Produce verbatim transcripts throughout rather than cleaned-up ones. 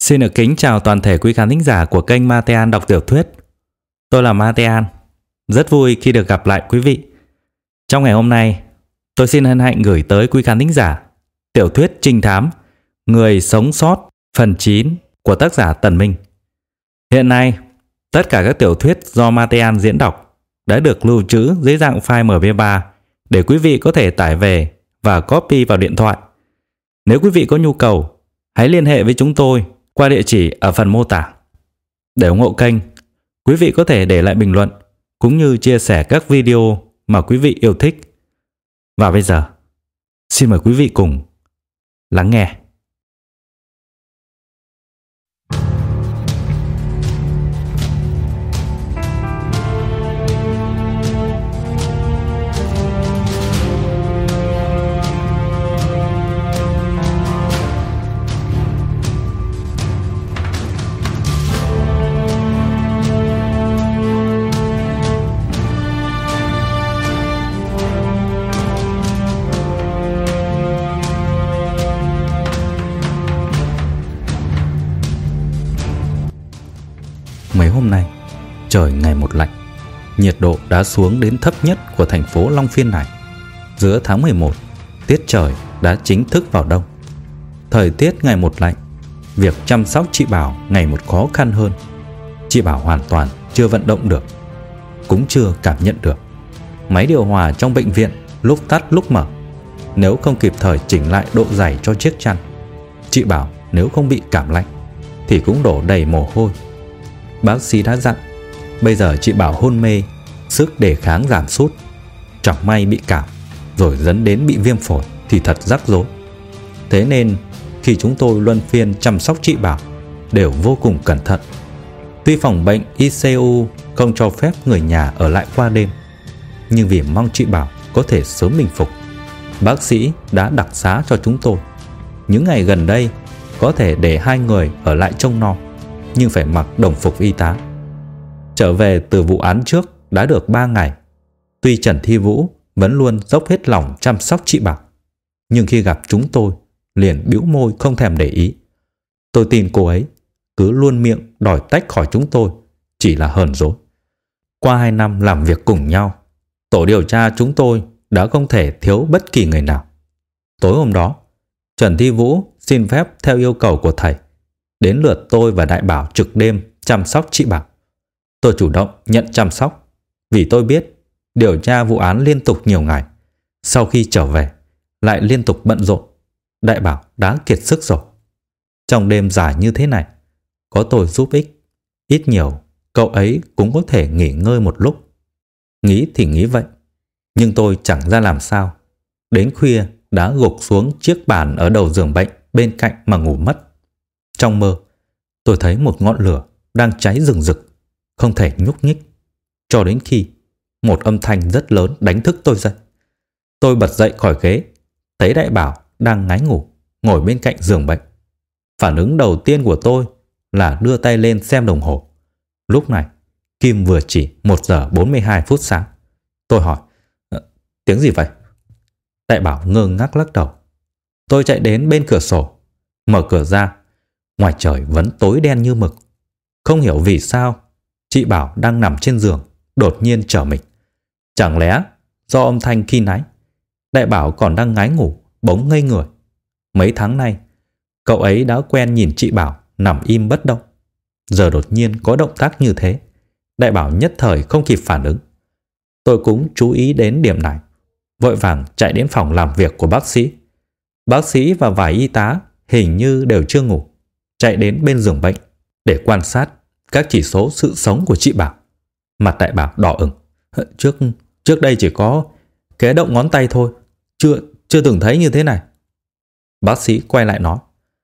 Xin được kính chào toàn thể quý khán thính giả của kênh Matean đọc tiểu thuyết. Tôi là Matean, rất vui khi được gặp lại quý vị. Trong ngày hôm nay, tôi xin hân hạnh gửi tới quý khán thính giả tiểu thuyết trinh thám Người sống sót phần chín của tác giả Tần Minh. Hiện nay, tất cả các tiểu thuyết do Matean diễn đọc đã được lưu trữ dưới dạng file em pê ba để quý vị có thể tải về và copy vào điện thoại. Nếu quý vị có nhu cầu, hãy liên hệ với chúng tôi qua địa chỉ ở phần mô tả. Để ủng hộ kênh, quý vị có thể để lại bình luận cũng như chia sẻ các video mà quý vị yêu thích. Và bây giờ, xin mời quý vị cùng lắng nghe. Mấy hôm nay, trời ngày một lạnh, nhiệt độ đã xuống đến thấp nhất của thành phố Long Phiên này. Giữa tháng mười một, tiết trời đã chính thức vào đông. Thời tiết ngày một lạnh, việc chăm sóc chị Bảo ngày một khó khăn hơn. Chị Bảo hoàn toàn chưa vận động được, cũng chưa cảm nhận được. Máy điều hòa trong bệnh viện lúc tắt lúc mở. Nếu không kịp thời chỉnh lại độ dày cho chiếc chăn, chị Bảo nếu không bị cảm lạnh thì cũng đổ đầy mồ hôi. Bác sĩ đã dặn, bây giờ chị Bảo hôn mê, sức đề kháng giảm sút, chẳng may bị cảm rồi dẫn đến bị viêm phổi thì thật rắc rối. Thế nên khi chúng tôi luân phiên chăm sóc chị Bảo đều vô cùng cẩn thận. Tuy phòng bệnh i xê u không cho phép người nhà ở lại qua đêm, nhưng vì mong chị Bảo có thể sớm bình phục, bác sĩ đã đặc xá cho chúng tôi. Những ngày gần đây có thể để hai người ở lại trông nom, nhưng phải mặc đồng phục y tá. Trở về từ vụ án trước đã được ba ngày. Tuy Trần Thi Vũ vẫn luôn dốc hết lòng chăm sóc chị Bảo, nhưng khi gặp chúng tôi liền bĩu môi không thèm để ý. Tôi tin cô ấy cứ luôn miệng đòi tách khỏi chúng tôi chỉ là hờn dỗi. Qua hai năm làm việc cùng nhau, tổ điều tra chúng tôi đã không thể thiếu bất kỳ người nào. Tối hôm đó, Trần Thi Vũ xin phép theo yêu cầu của thầy, đến lượt tôi và Đại Bảo trực đêm chăm sóc chị Bảo. Tôi chủ động nhận chăm sóc vì tôi biết điều tra vụ án liên tục nhiều ngày. Sau khi trở về lại liên tục bận rộn, Đại Bảo đã kiệt sức rồi. Trong đêm dài như thế này, có tôi giúp ích, ít nhiều cậu ấy cũng có thể nghỉ ngơi một lúc. Nghĩ thì nghĩ vậy, nhưng tôi chẳng ra làm sao. Đến khuya đã gục xuống chiếc bàn ở đầu giường bệnh bên cạnh mà ngủ mất. Trong mơ, tôi thấy một ngọn lửa đang cháy rừng rực, không thể nhúc nhích, cho đến khi một âm thanh rất lớn đánh thức tôi dậy. Tôi bật dậy khỏi ghế, thấy Đại Bảo đang ngáy ngủ, ngồi bên cạnh giường bệnh. Phản ứng đầu tiên của tôi là đưa tay lên xem đồng hồ. Lúc này, kim vừa chỉ một giờ bốn mươi hai phút sáng. Tôi hỏi, tiếng gì vậy? Đại Bảo ngơ ngác lắc đầu. Tôi chạy đến bên cửa sổ, mở cửa ra. Ngoài trời vẫn tối đen như mực. Không hiểu vì sao chị Bảo đang nằm trên giường đột nhiên trở mình. Chẳng lẽ do âm thanh khi nãy Đại Bảo còn đang ngáy ngủ bỗng ngây người. Mấy tháng nay cậu ấy đã quen nhìn chị Bảo nằm im bất động. Giờ đột nhiên có động tác như thế, Đại Bảo nhất thời không kịp phản ứng. Tôi cũng chú ý đến điểm này, vội vàng chạy đến phòng làm việc của bác sĩ. Bác sĩ và vài y tá hình như đều chưa ngủ, chạy đến bên giường bệnh để quan sát các chỉ số sự sống của chị Bảo. Mặt Đại Bảo đỏ ửng. Trước trước đây chỉ có cái động ngón tay thôi, chưa chưa từng thấy như thế này. Bác sĩ quay lại nói,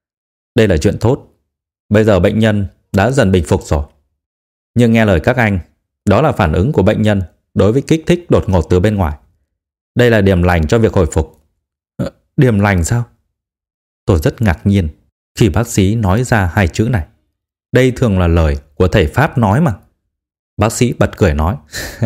đây là chuyện tốt. Bây giờ bệnh nhân đã dần bình phục rồi. Nhưng nghe lời các anh, đó là phản ứng của bệnh nhân đối với kích thích đột ngột từ bên ngoài. Đây là điểm lành cho việc hồi phục. À, điểm lành sao? Tôi rất ngạc nhiên khi bác sĩ nói ra hai chữ này. Đây thường là lời của thầy Pháp nói mà. Bác sĩ bật cười nói,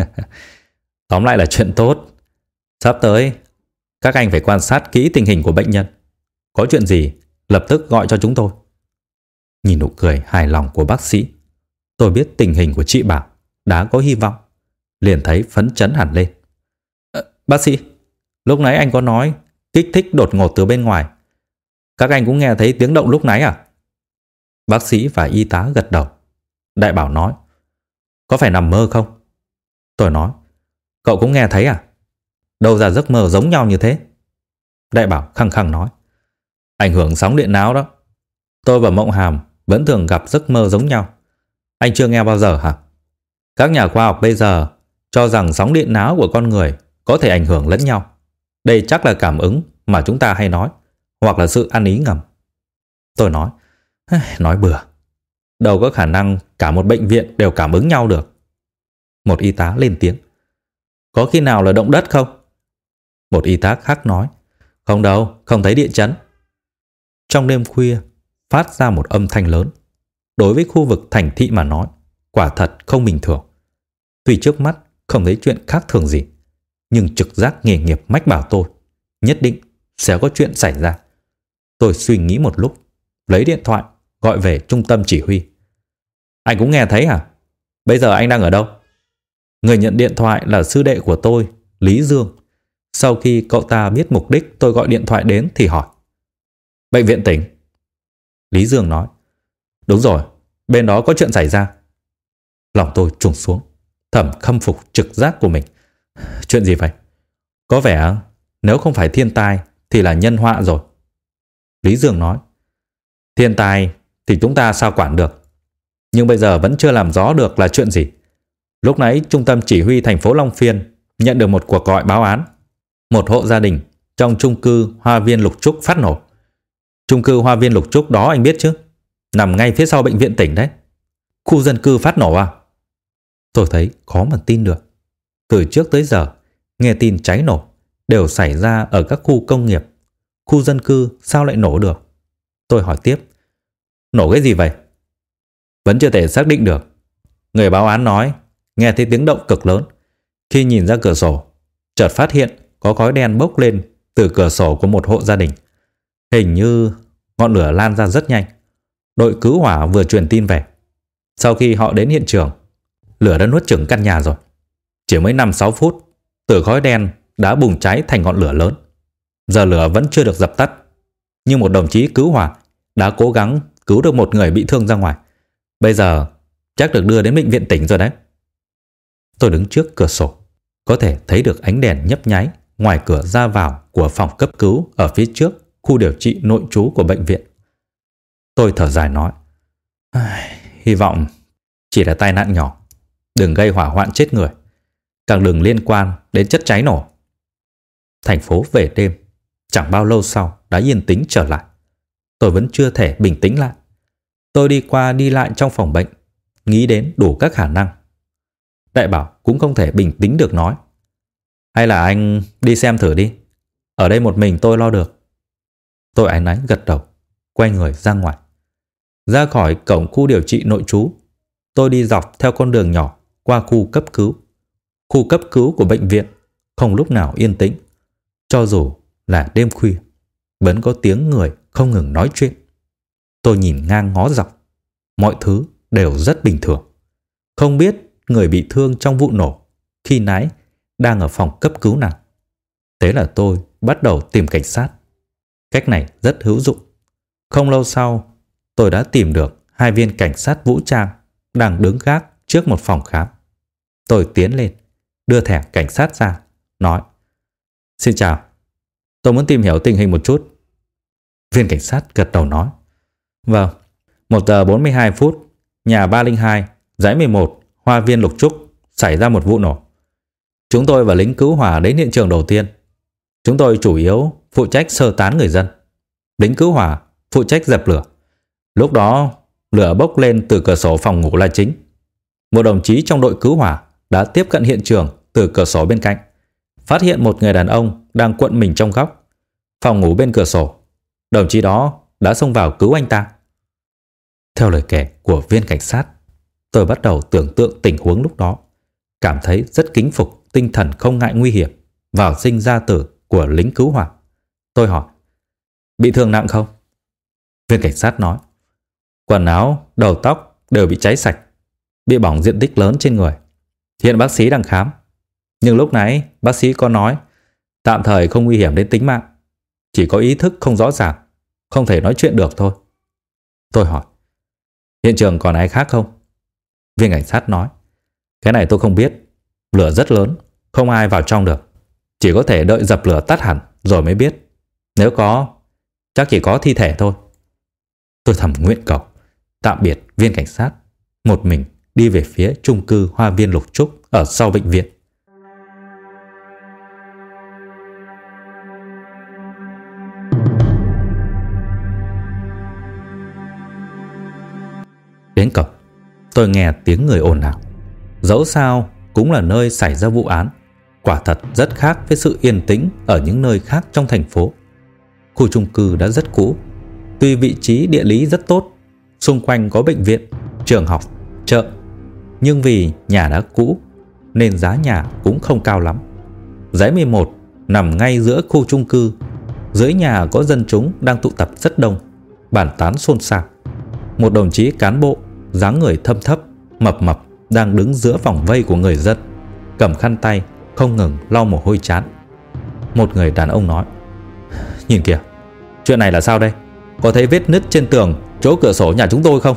tóm lại là chuyện tốt. Sắp tới các anh phải quan sát kỹ tình hình của bệnh nhân. Có chuyện gì lập tức gọi cho chúng tôi. Nhìn nụ cười hài lòng của bác sĩ, tôi biết tình hình của chị Bảo đã có hy vọng, liền thấy phấn chấn hẳn lên. À, bác sĩ, lúc nãy anh có nói kích thích đột ngột từ bên ngoài. Các anh cũng nghe thấy tiếng động lúc nãy à? Bác sĩ và y tá gật đầu. Đại Bảo nói, có phải nằm mơ không? Tôi nói, cậu cũng nghe thấy à? Đâu ra giấc mơ giống nhau như thế? Đại Bảo khăng khăng nói, ảnh hưởng sóng điện não đó. Tôi và Mộng Hàm vẫn thường gặp giấc mơ giống nhau. Anh chưa nghe bao giờ hả? Các nhà khoa học bây giờ cho rằng sóng điện não của con người có thể ảnh hưởng lẫn nhau. Đây chắc là cảm ứng mà chúng ta hay nói, hoặc là sự ăn ý ngầm. Tôi nói, nói bừa. Đâu có khả năng cả một bệnh viện đều cảm ứng nhau được. Một y tá lên tiếng, có khi nào là động đất không? Một y tá khác nói, không đâu, không thấy địa chấn. Trong đêm khuya phát ra một âm thanh lớn. Đối với khu vực thành thị mà nói, quả thật không bình thường. Tuy trước mắt không thấy chuyện khác thường gì, nhưng trực giác nghề nghiệp mách bảo tôi nhất định sẽ có chuyện xảy ra. Tôi suy nghĩ một lúc, lấy điện thoại gọi về trung tâm chỉ huy. Anh cũng nghe thấy hả? Bây giờ anh đang ở đâu? Người nhận điện thoại là sư đệ của tôi, Lý Dương. Sau khi cậu ta biết mục đích tôi gọi điện thoại đến thì hỏi, bệnh viện tỉnh. Lý Dương nói, đúng rồi, bên đó có chuyện xảy ra. Lòng tôi trùng xuống, thầm khâm phục trực giác của mình. Chuyện gì vậy? Có vẻ nếu không phải thiên tai thì là nhân họa rồi. Lý Dương nói, thiên tai thì chúng ta sao quản được, nhưng bây giờ vẫn chưa làm rõ được là chuyện gì. Lúc nãy trung tâm chỉ huy thành phố Long Phiên nhận được một cuộc gọi báo án. Một hộ gia đình trong chung cư Hoa Viên Lục Trúc phát nổ. Chung cư Hoa Viên Lục Trúc đó anh biết chứ, nằm ngay phía sau bệnh viện tỉnh đấy. Khu dân cư phát nổ à? Tôi thấy khó mà tin được. Từ trước tới giờ nghe tin cháy nổ đều xảy ra ở các khu công nghiệp, khu dân cư sao lại nổ được? Tôi hỏi tiếp, nổ cái gì vậy? Vẫn chưa thể xác định được. Người báo án nói nghe thấy tiếng động cực lớn. Khi nhìn ra cửa sổ, chợt phát hiện có khói đen bốc lên từ cửa sổ của một hộ gia đình. Hình như ngọn lửa lan ra rất nhanh. Đội cứu hỏa vừa truyền tin về. Sau khi họ đến hiện trường, lửa đã nuốt chửng căn nhà rồi. Chỉ mới năm sáu phút, từ khói đen đã bùng cháy thành ngọn lửa lớn. Giờ lửa vẫn chưa được dập tắt, nhưng một đồng chí cứu hỏa đã cố gắng cứu được một người bị thương ra ngoài. Bây giờ chắc được đưa đến bệnh viện tỉnh rồi đấy. Tôi đứng trước cửa sổ, có thể thấy được ánh đèn nhấp nháy ngoài cửa ra vào của phòng cấp cứu ở phía trước khu điều trị nội trú của bệnh viện. Tôi thở dài nói, hy vọng chỉ là tai nạn nhỏ, đừng gây hỏa hoạn chết người, càng đừng liên quan đến chất cháy nổ. Thành phố về đêm chẳng bao lâu sau đã yên tĩnh trở lại. Tôi vẫn chưa thể bình tĩnh lại. Tôi đi qua đi lại trong phòng bệnh, nghĩ đến đủ các khả năng. Đại Bảo cũng không thể bình tĩnh được, nói, hay là anh đi xem thử đi, ở đây một mình tôi lo được. Tôi áy náy gật đầu, quay người ra ngoài. Ra khỏi cổng khu điều trị nội trú, tôi đi dọc theo con đường nhỏ qua khu cấp cứu. Khu cấp cứu của bệnh viện không lúc nào yên tĩnh. Cho dù là đêm khuya, vẫn có tiếng người không ngừng nói chuyện. Tôi nhìn ngang ngó dọc, mọi thứ đều rất bình thường. Không biết người bị thương trong vụ nổ khi nãy đang ở phòng cấp cứu nào. Thế là tôi bắt đầu tìm cảnh sát. Cách này rất hữu dụng. Không lâu sau, tôi đã tìm được hai viên cảnh sát vũ trang đang đứng gác trước một phòng khám. Tôi tiến lên, đưa thẻ cảnh sát ra, nói, xin chào, tôi muốn tìm hiểu tình hình một chút. Viên cảnh sát gật đầu nói, vâng, một giờ bốn mươi hai phút, nhà ba không hai, dãy mười một, Hoa Viên Lục Trúc xảy ra một vụ nổ. Chúng tôi và lính cứu hỏa đến hiện trường đầu tiên. Chúng tôi chủ yếu phụ trách sơ tán người dân. Lính cứu hỏa phụ trách dập lửa. Lúc đó lửa bốc lên từ cửa sổ phòng ngủ là chính. Một đồng chí trong đội cứu hỏa đã tiếp cận hiện trường từ cửa sổ bên cạnh, phát hiện một người đàn ông đang cuộn mình trong góc phòng ngủ bên cửa sổ. Đồng chí đó đã xông vào cứu anh ta. Theo lời kể của viên cảnh sát, tôi bắt đầu tưởng tượng tình huống lúc đó, cảm thấy rất kính phục tinh thần không ngại nguy hiểm, vào sinh ra tử của lính cứu hỏa. Tôi hỏi, bị thương nặng không? Viên cảnh sát nói, Quần áo, đầu tóc đều bị cháy sạch, bị bỏng diện tích lớn trên người. Hiện bác sĩ đang khám, nhưng lúc nãy bác sĩ có nói tạm thời không nguy hiểm đến tính mạng, chỉ có ý thức không rõ ràng, không thể nói chuyện được thôi. Tôi hỏi, hiện trường còn ai khác không? Viên cảnh sát nói, cái này tôi không biết, lửa rất lớn, không ai vào trong được, chỉ có thể đợi dập lửa tắt hẳn rồi mới biết. Nếu có, chắc chỉ có thi thể thôi. Tôi thầm nguyện cầu tạm biệt viên cảnh sát, một mình đi về phía chung cư Hoa Viên Lục Trúc ở sau bệnh viện. Đến cổng, tôi nghe tiếng người ồn ào. Dẫu sao cũng là nơi xảy ra vụ án, quả thật rất khác với sự yên tĩnh ở những nơi khác trong thành phố. Khu chung cư đã rất cũ, tuy vị trí địa lý rất tốt, xung quanh có bệnh viện, trường học, chợ, nhưng vì nhà đã cũ nên giá nhà cũng không cao lắm. Dãy mười một nằm ngay giữa khu chung cư, dưới nhà có dân chúng đang tụ tập rất đông, bàn tán xôn xao. Một đồng chí cán bộ dáng người thâm thấp, mập mập đang đứng giữa vòng vây của người dân, cầm khăn tay không ngừng lau mồ hôi trán. Một người đàn ông nói, nhìn kìa, chuyện này là sao đây? Có thấy vết nứt trên tường chỗ cửa sổ nhà chúng tôi không?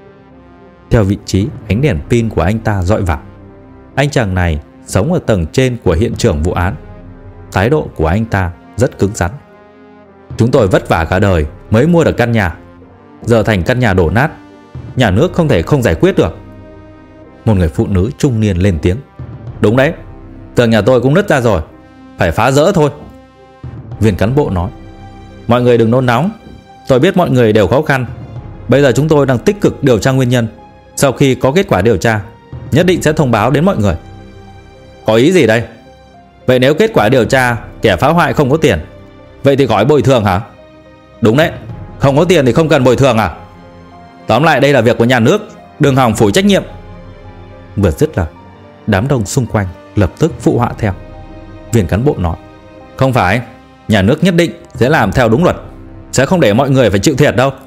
Theo vị trí ánh đèn pin của anh ta dọi vào, anh chàng này sống ở tầng trên của hiện trường vụ án. Thái độ của anh ta rất cứng rắn. Chúng tôi vất vả cả đời mới mua được căn nhà, giờ thành căn nhà đổ nát, nhà nước không thể không giải quyết được. Một người phụ nữ trung niên lên tiếng, đúng đấy, tường nhà tôi cũng nứt ra rồi, phải phá rỡ thôi. Viên cán bộ nói, mọi người đừng nôn nóng, tôi biết mọi người đều khó khăn. Bây giờ chúng tôi đang tích cực điều tra nguyên nhân, sau khi có kết quả điều tra nhất định sẽ thông báo đến mọi người. Có ý gì đây? Vậy nếu kết quả điều tra kẻ phá hoại không có tiền, vậy thì gọi bồi thường hả? Đúng đấy, không có tiền thì không cần bồi thường à? Tóm lại đây là việc của nhà nước, đừng hòng phủi trách nhiệm. Vừa dứt lời, đám đông xung quanh lập tức phụ họa theo. Viên cán bộ nói, không phải, nhà nước nhất định sẽ làm theo đúng luật, sẽ không để mọi người phải chịu thiệt đâu.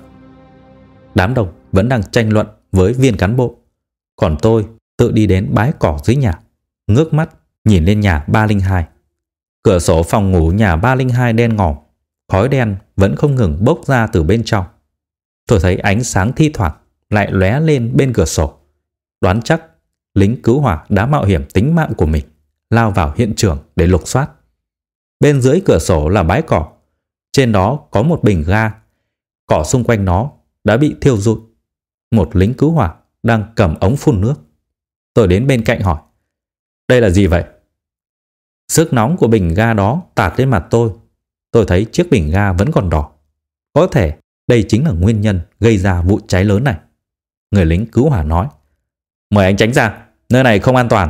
Đám đông vẫn đang tranh luận với viên cán bộ, còn tôi tự đi đến bãi cỏ dưới nhà, ngước mắt nhìn lên nhà ba không hai. Cửa sổ phòng ngủ nhà ba không hai đen ngòm, khói đen vẫn không ngừng bốc ra từ bên trong. Tôi thấy ánh sáng thi thoảng lại lóe lên bên cửa sổ, đoán chắc lính cứu hỏa đã mạo hiểm tính mạng của mình lao vào hiện trường để lục soát. Bên dưới cửa sổ là bãi cỏ, trên đó có một bình ga, cỏ xung quanh nó đã bị thiêu rụi. Một lính cứu hỏa đang cầm ống phun nước. Tôi đến bên cạnh hỏi, đây là gì vậy? Sức nóng của bình ga đó tạt lên mặt tôi. Tôi thấy chiếc bình ga vẫn còn đỏ. Có thể đây chính là nguyên nhân gây ra vụ cháy lớn này. Người lính cứu hỏa nói, mời anh tránh ra, nơi này không an toàn.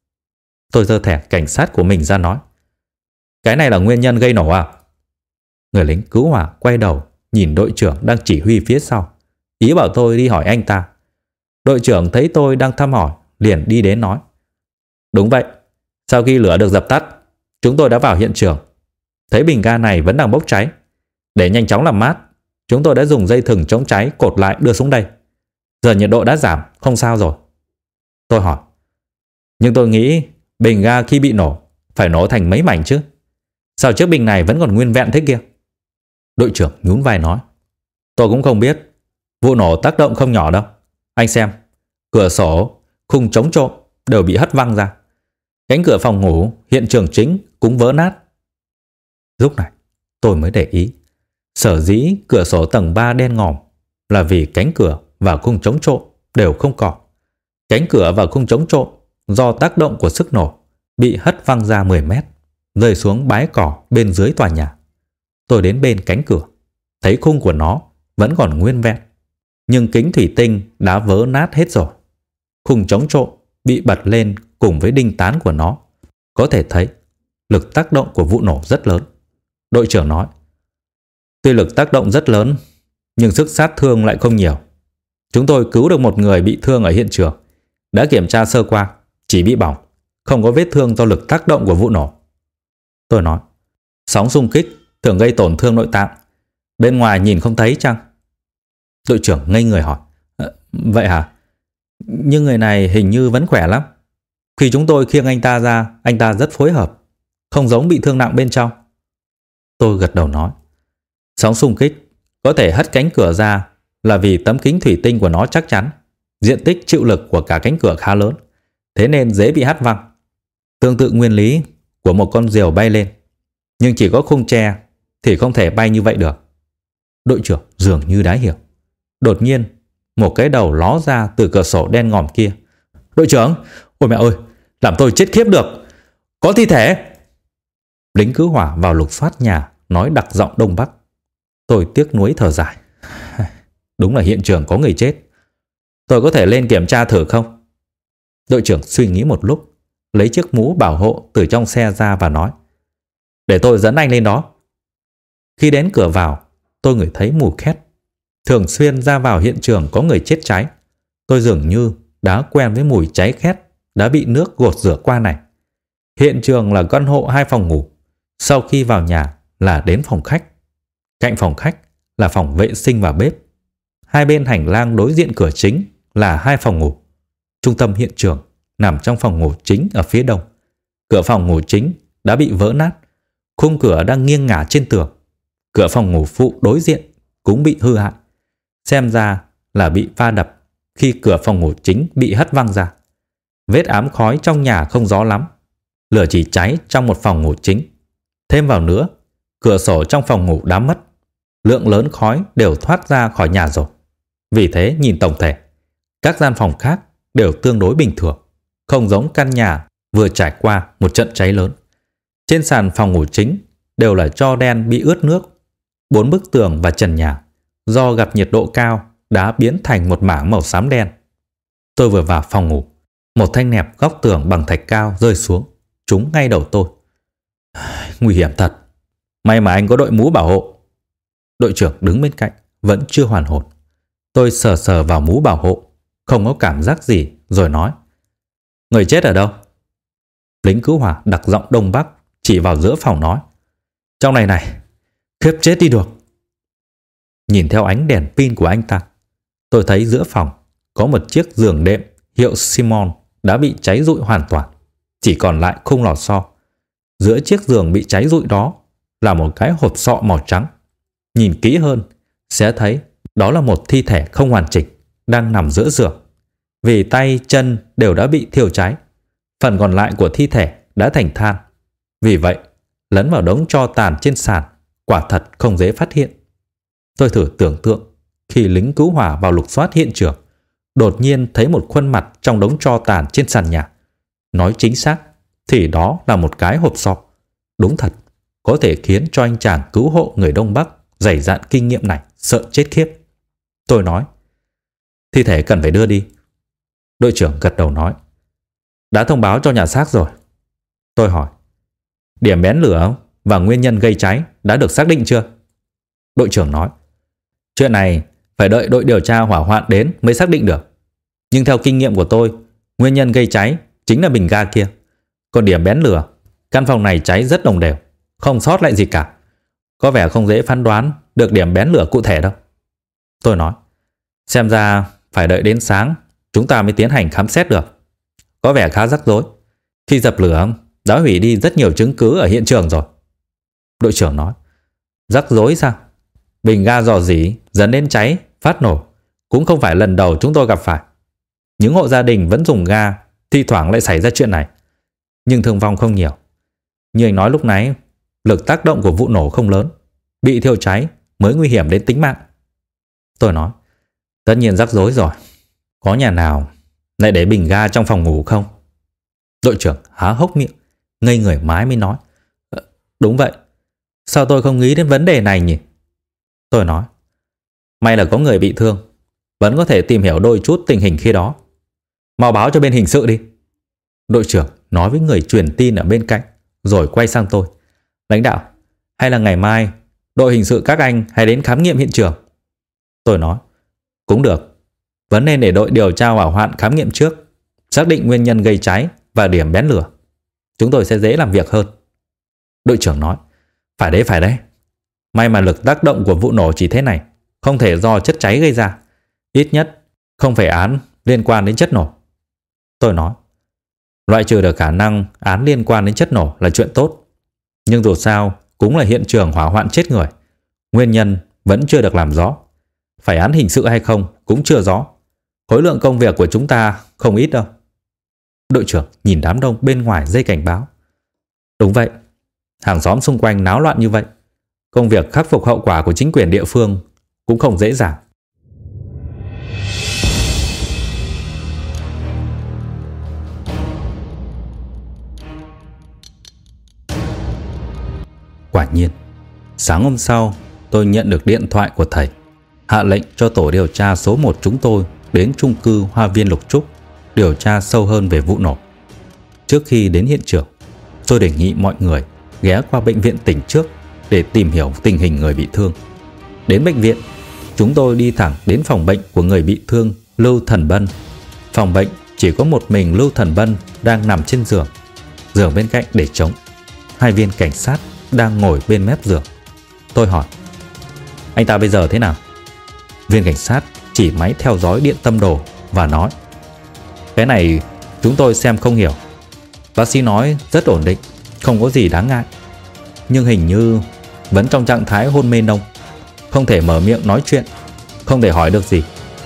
Tôi giơ thẻ cảnh sát của mình ra nói, cái này là nguyên nhân gây nổ à? Người lính cứu hỏa quay đầu nhìn đội trưởng đang chỉ huy phía sau, ý bảo tôi đi hỏi anh ta. Đội trưởng thấy tôi đang thăm hỏi liền đi đến nói, đúng vậy, sau khi lửa được dập tắt, chúng tôi đã vào hiện trường, thấy bình ga này vẫn đang bốc cháy. Để nhanh chóng làm mát, chúng tôi đã dùng dây thừng chống cháy cột lại đưa xuống đây. Giờ nhiệt độ đã giảm, không sao rồi. Tôi hỏi, nhưng tôi nghĩ bình ga khi bị nổ phải nổ thành mấy mảnh chứ, sao chiếc bình này vẫn còn nguyên vẹn thế kia? Đội trưởng nhún vai nói, tôi cũng không biết, vụ nổ tác động không nhỏ đâu. Anh xem, cửa sổ, khung chống trộm đều bị hất văng ra, cánh cửa phòng ngủ hiện trường chính cũng vỡ nát. Lúc này tôi mới để ý, sở dĩ cửa sổ tầng ba đen ngòm là vì cánh cửa và khung chống trộm đều không còn. Cánh cửa và khung chống trộm do tác động của sức nổ bị hất văng ra mười mét, rơi xuống bãi cỏ bên dưới tòa nhà. Tôi đến bên cánh cửa, thấy khung của nó vẫn còn nguyên vẹn, nhưng kính thủy tinh đã vỡ nát hết rồi. Khung chống trộm bị bật lên cùng với đinh tán của nó. Có thể thấy lực tác động của vụ nổ rất lớn. Đội trưởng nói, tuy lực tác động rất lớn, nhưng sức sát thương lại không nhiều. Chúng tôi cứu được một người bị thương ở hiện trường, đã kiểm tra sơ qua, chỉ bị bỏng, không có vết thương do lực tác động của vụ nổ. Tôi nói, sóng xung kích thường gây tổn thương nội tạng, bên ngoài nhìn không thấy chăng? Đội trưởng ngây người hỏi. Vậy hả? Nhưng người này hình như vẫn khỏe lắm. Khi chúng tôi khiêng anh ta ra, anh ta rất phối hợp, không giống bị thương nặng bên trong. Tôi gật đầu nói. Sóng xung kích có thể hất cánh cửa ra là vì tấm kính thủy tinh của nó chắc chắn. Diện tích chịu lực của cả cánh cửa khá lớn, thế nên dễ bị hất văng. Tương tự nguyên lý của một con diều bay lên, nhưng chỉ có khung tre thì không thể bay như vậy được. Đội trưởng dường như đã hiểu. Đột nhiên một cái đầu ló ra từ cửa sổ đen ngòm kia. Đội trưởng, ôi mẹ ơi, làm tôi chết khiếp được. Có thi thể. Lính cứu hỏa vào lục soát nhà, nói đặc giọng Đông Bắc. Tôi tiếc nuối thở dài. Đúng là hiện trường có người chết. Tôi có thể lên kiểm tra thử không? Đội trưởng suy nghĩ một lúc, lấy chiếc mũ bảo hộ từ trong xe ra và nói. Để tôi dẫn anh lên đó. Khi đến cửa vào, tôi ngửi thấy mùi khét. Thường xuyên ra vào hiện trường có người chết cháy, tôi dường như đã quen với mùi cháy khét đã bị nước gột rửa qua này. Hiện trường là căn hộ hai phòng ngủ. Sau khi vào nhà là đến phòng khách. Cạnh phòng khách là phòng vệ sinh và bếp. Hai bên hành lang đối diện cửa chính là hai phòng ngủ. Trung tâm hiện trường nằm trong phòng ngủ chính ở phía đông. Cửa phòng ngủ chính đã bị vỡ nát, khung cửa đang nghiêng ngả trên tường. Cửa phòng ngủ phụ đối diện cũng bị hư hại, xem ra là bị va đập khi cửa phòng ngủ chính bị hất văng ra. Vết ám khói trong nhà không rõ lắm, lửa chỉ cháy trong một phòng ngủ chính. Thêm vào nữa, cửa sổ trong phòng ngủ đã mất, lượng lớn khói đều thoát ra khỏi nhà rồi. Vì thế nhìn tổng thể, các gian phòng khác đều tương đối bình thường, không giống căn nhà vừa trải qua một trận cháy lớn. Trên sàn phòng ngủ chính đều là tro đen bị ướt nước. Bốn bức tường và trần nhà do gặp nhiệt độ cao đã biến thành một mảng màu xám đen. Tôi vừa vào phòng ngủ, một thanh nẹp góc tường bằng thạch cao rơi xuống, trúng ngay đầu tôi. Nguy hiểm thật. May mà anh có đội mũ bảo hộ. Đội trưởng đứng bên cạnh vẫn chưa hoàn hồn. Tôi sờ sờ vào mũ bảo hộ, không có cảm giác gì, rồi nói. Người chết ở đâu? Lính cứu hỏa đặc giọng Đông Bắc chỉ vào giữa phòng nói. Trong này này, khiếp chết đi được. Nhìn theo ánh đèn pin của anh ta, tôi thấy giữa phòng có một chiếc giường đệm hiệu Simon đã bị cháy rụi hoàn toàn, chỉ còn lại khung lò xo. Giữa chiếc giường bị cháy rụi đó là một cái hộp sọ màu trắng. Nhìn kỹ hơn sẽ thấy đó là một thi thể không hoàn chỉnh đang nằm giữa giường, vì tay chân đều đã bị thiêu cháy. Phần còn lại của thi thể đã thành than. Vì vậy lẫn vào đống tro tàn trên sàn quả thật không dễ phát hiện. Tôi thử tưởng tượng khi lính cứu hỏa vào lục soát hiện trường, đột nhiên thấy một khuôn mặt trong đống tro tàn trên sàn nhà. Nói chính xác thì đó là một cái hộp sọ. Đúng thật, có thể khiến cho anh chàng cứu hộ người Đông Bắc dày dạn kinh nghiệm này sợ chết khiếp. Tôi nói, thi thể cần phải đưa đi. Đội trưởng gật đầu nói, đã thông báo cho nhà xác rồi. Tôi hỏi, điểm bén lửa và nguyên nhân gây cháy đã được xác định chưa? Đội trưởng nói, chuyện này phải đợi đội điều tra hỏa hoạn đến mới xác định được. Nhưng theo kinh nghiệm của tôi, nguyên nhân gây cháy chính là bình ga kia. Còn điểm bén lửa, căn phòng này cháy rất đồng đều, không sót lại gì cả. Có vẻ không dễ phán đoán được điểm bén lửa cụ thể đâu. Tôi nói, xem ra phải đợi đến sáng chúng ta mới tiến hành khám xét được. Có vẻ khá rắc rối. Khi dập lửa đã hủy đi rất nhiều chứng cứ ở hiện trường rồi. Đội trưởng nói, rắc rối sao? Bình ga rò rỉ dẫn đến cháy, phát nổ cũng không phải lần đầu chúng tôi gặp phải. Những hộ gia đình vẫn dùng ga, thi thoảng lại xảy ra chuyện này. Nhưng thương vong không nhiều. Như anh nói lúc nãy, lực tác động của vụ nổ không lớn, bị thiêu cháy mới nguy hiểm đến tính mạng. Tôi nói, tất nhiên rắc rối rồi. Có nhà nào lại để bình ga trong phòng ngủ không? Đội trưởng há hốc miệng, ngây người mãi mới nói, đúng vậy. Sao tôi không nghĩ đến vấn đề này nhỉ? Tôi nói, may là có người bị thương, vẫn có thể tìm hiểu đôi chút tình hình khi đó. Mau báo cho bên hình sự đi. Đội trưởng nói với người truyền tin ở bên cạnh, rồi quay sang tôi. Lãnh đạo, hay là ngày mai đội hình sự các anh hãy đến khám nghiệm hiện trường? Tôi nói, cũng được. Vẫn nên để đội điều tra hỏa hoạn khám nghiệm trước, xác định nguyên nhân gây cháy và điểm bén lửa. Chúng tôi sẽ dễ làm việc hơn. Đội trưởng nói, phải đấy, phải đấy. May mà lực tác động của vụ nổ chỉ thế này, không thể do chất cháy gây ra. Ít nhất không phải án liên quan đến chất nổ. Tôi nói, loại trừ được khả năng án liên quan đến chất nổ là chuyện tốt. Nhưng dù sao cũng là hiện trường hỏa hoạn chết người. Nguyên nhân vẫn chưa được làm rõ. Phải án hình sự hay không cũng chưa rõ. Khối lượng công việc của chúng ta không ít đâu. Đội trưởng nhìn đám đông bên ngoài dây cảnh báo. Đúng vậy. Hàng xóm xung quanh náo loạn như vậy. Công việc khắc phục hậu quả của chính quyền địa phương cũng không dễ dàng. Quả nhiên, sáng hôm sau tôi nhận được điện thoại của thầy, hạ lệnh cho tổ điều tra số một chúng tôi đến chung cư Hoa Viên Lục Trúc điều tra sâu hơn về vụ nổ. Trước khi đến hiện trường, tôi đề nghị mọi người ghé qua bệnh viện tỉnh trước để tìm hiểu tình hình người bị thương. Đến bệnh viện, chúng tôi đi thẳng đến phòng bệnh của người bị thương Lưu Thần Bân. Phòng bệnh chỉ có một mình Lưu Thần Bân đang nằm trên giường. Giường bên cạnh để trống. Hai viên cảnh sát đang ngồi bên mép giường. Tôi hỏi, anh ta bây giờ thế nào? Viên cảnh sát chỉ máy theo dõi điện tâm đồ và nói, cái này chúng tôi xem không hiểu. Bác sĩ nói rất ổn định, không có gì đáng ngại. Nhưng hình như vẫn trong trạng thái hôn mê nông, không thể mở miệng nói chuyện, không thể hỏi được gì.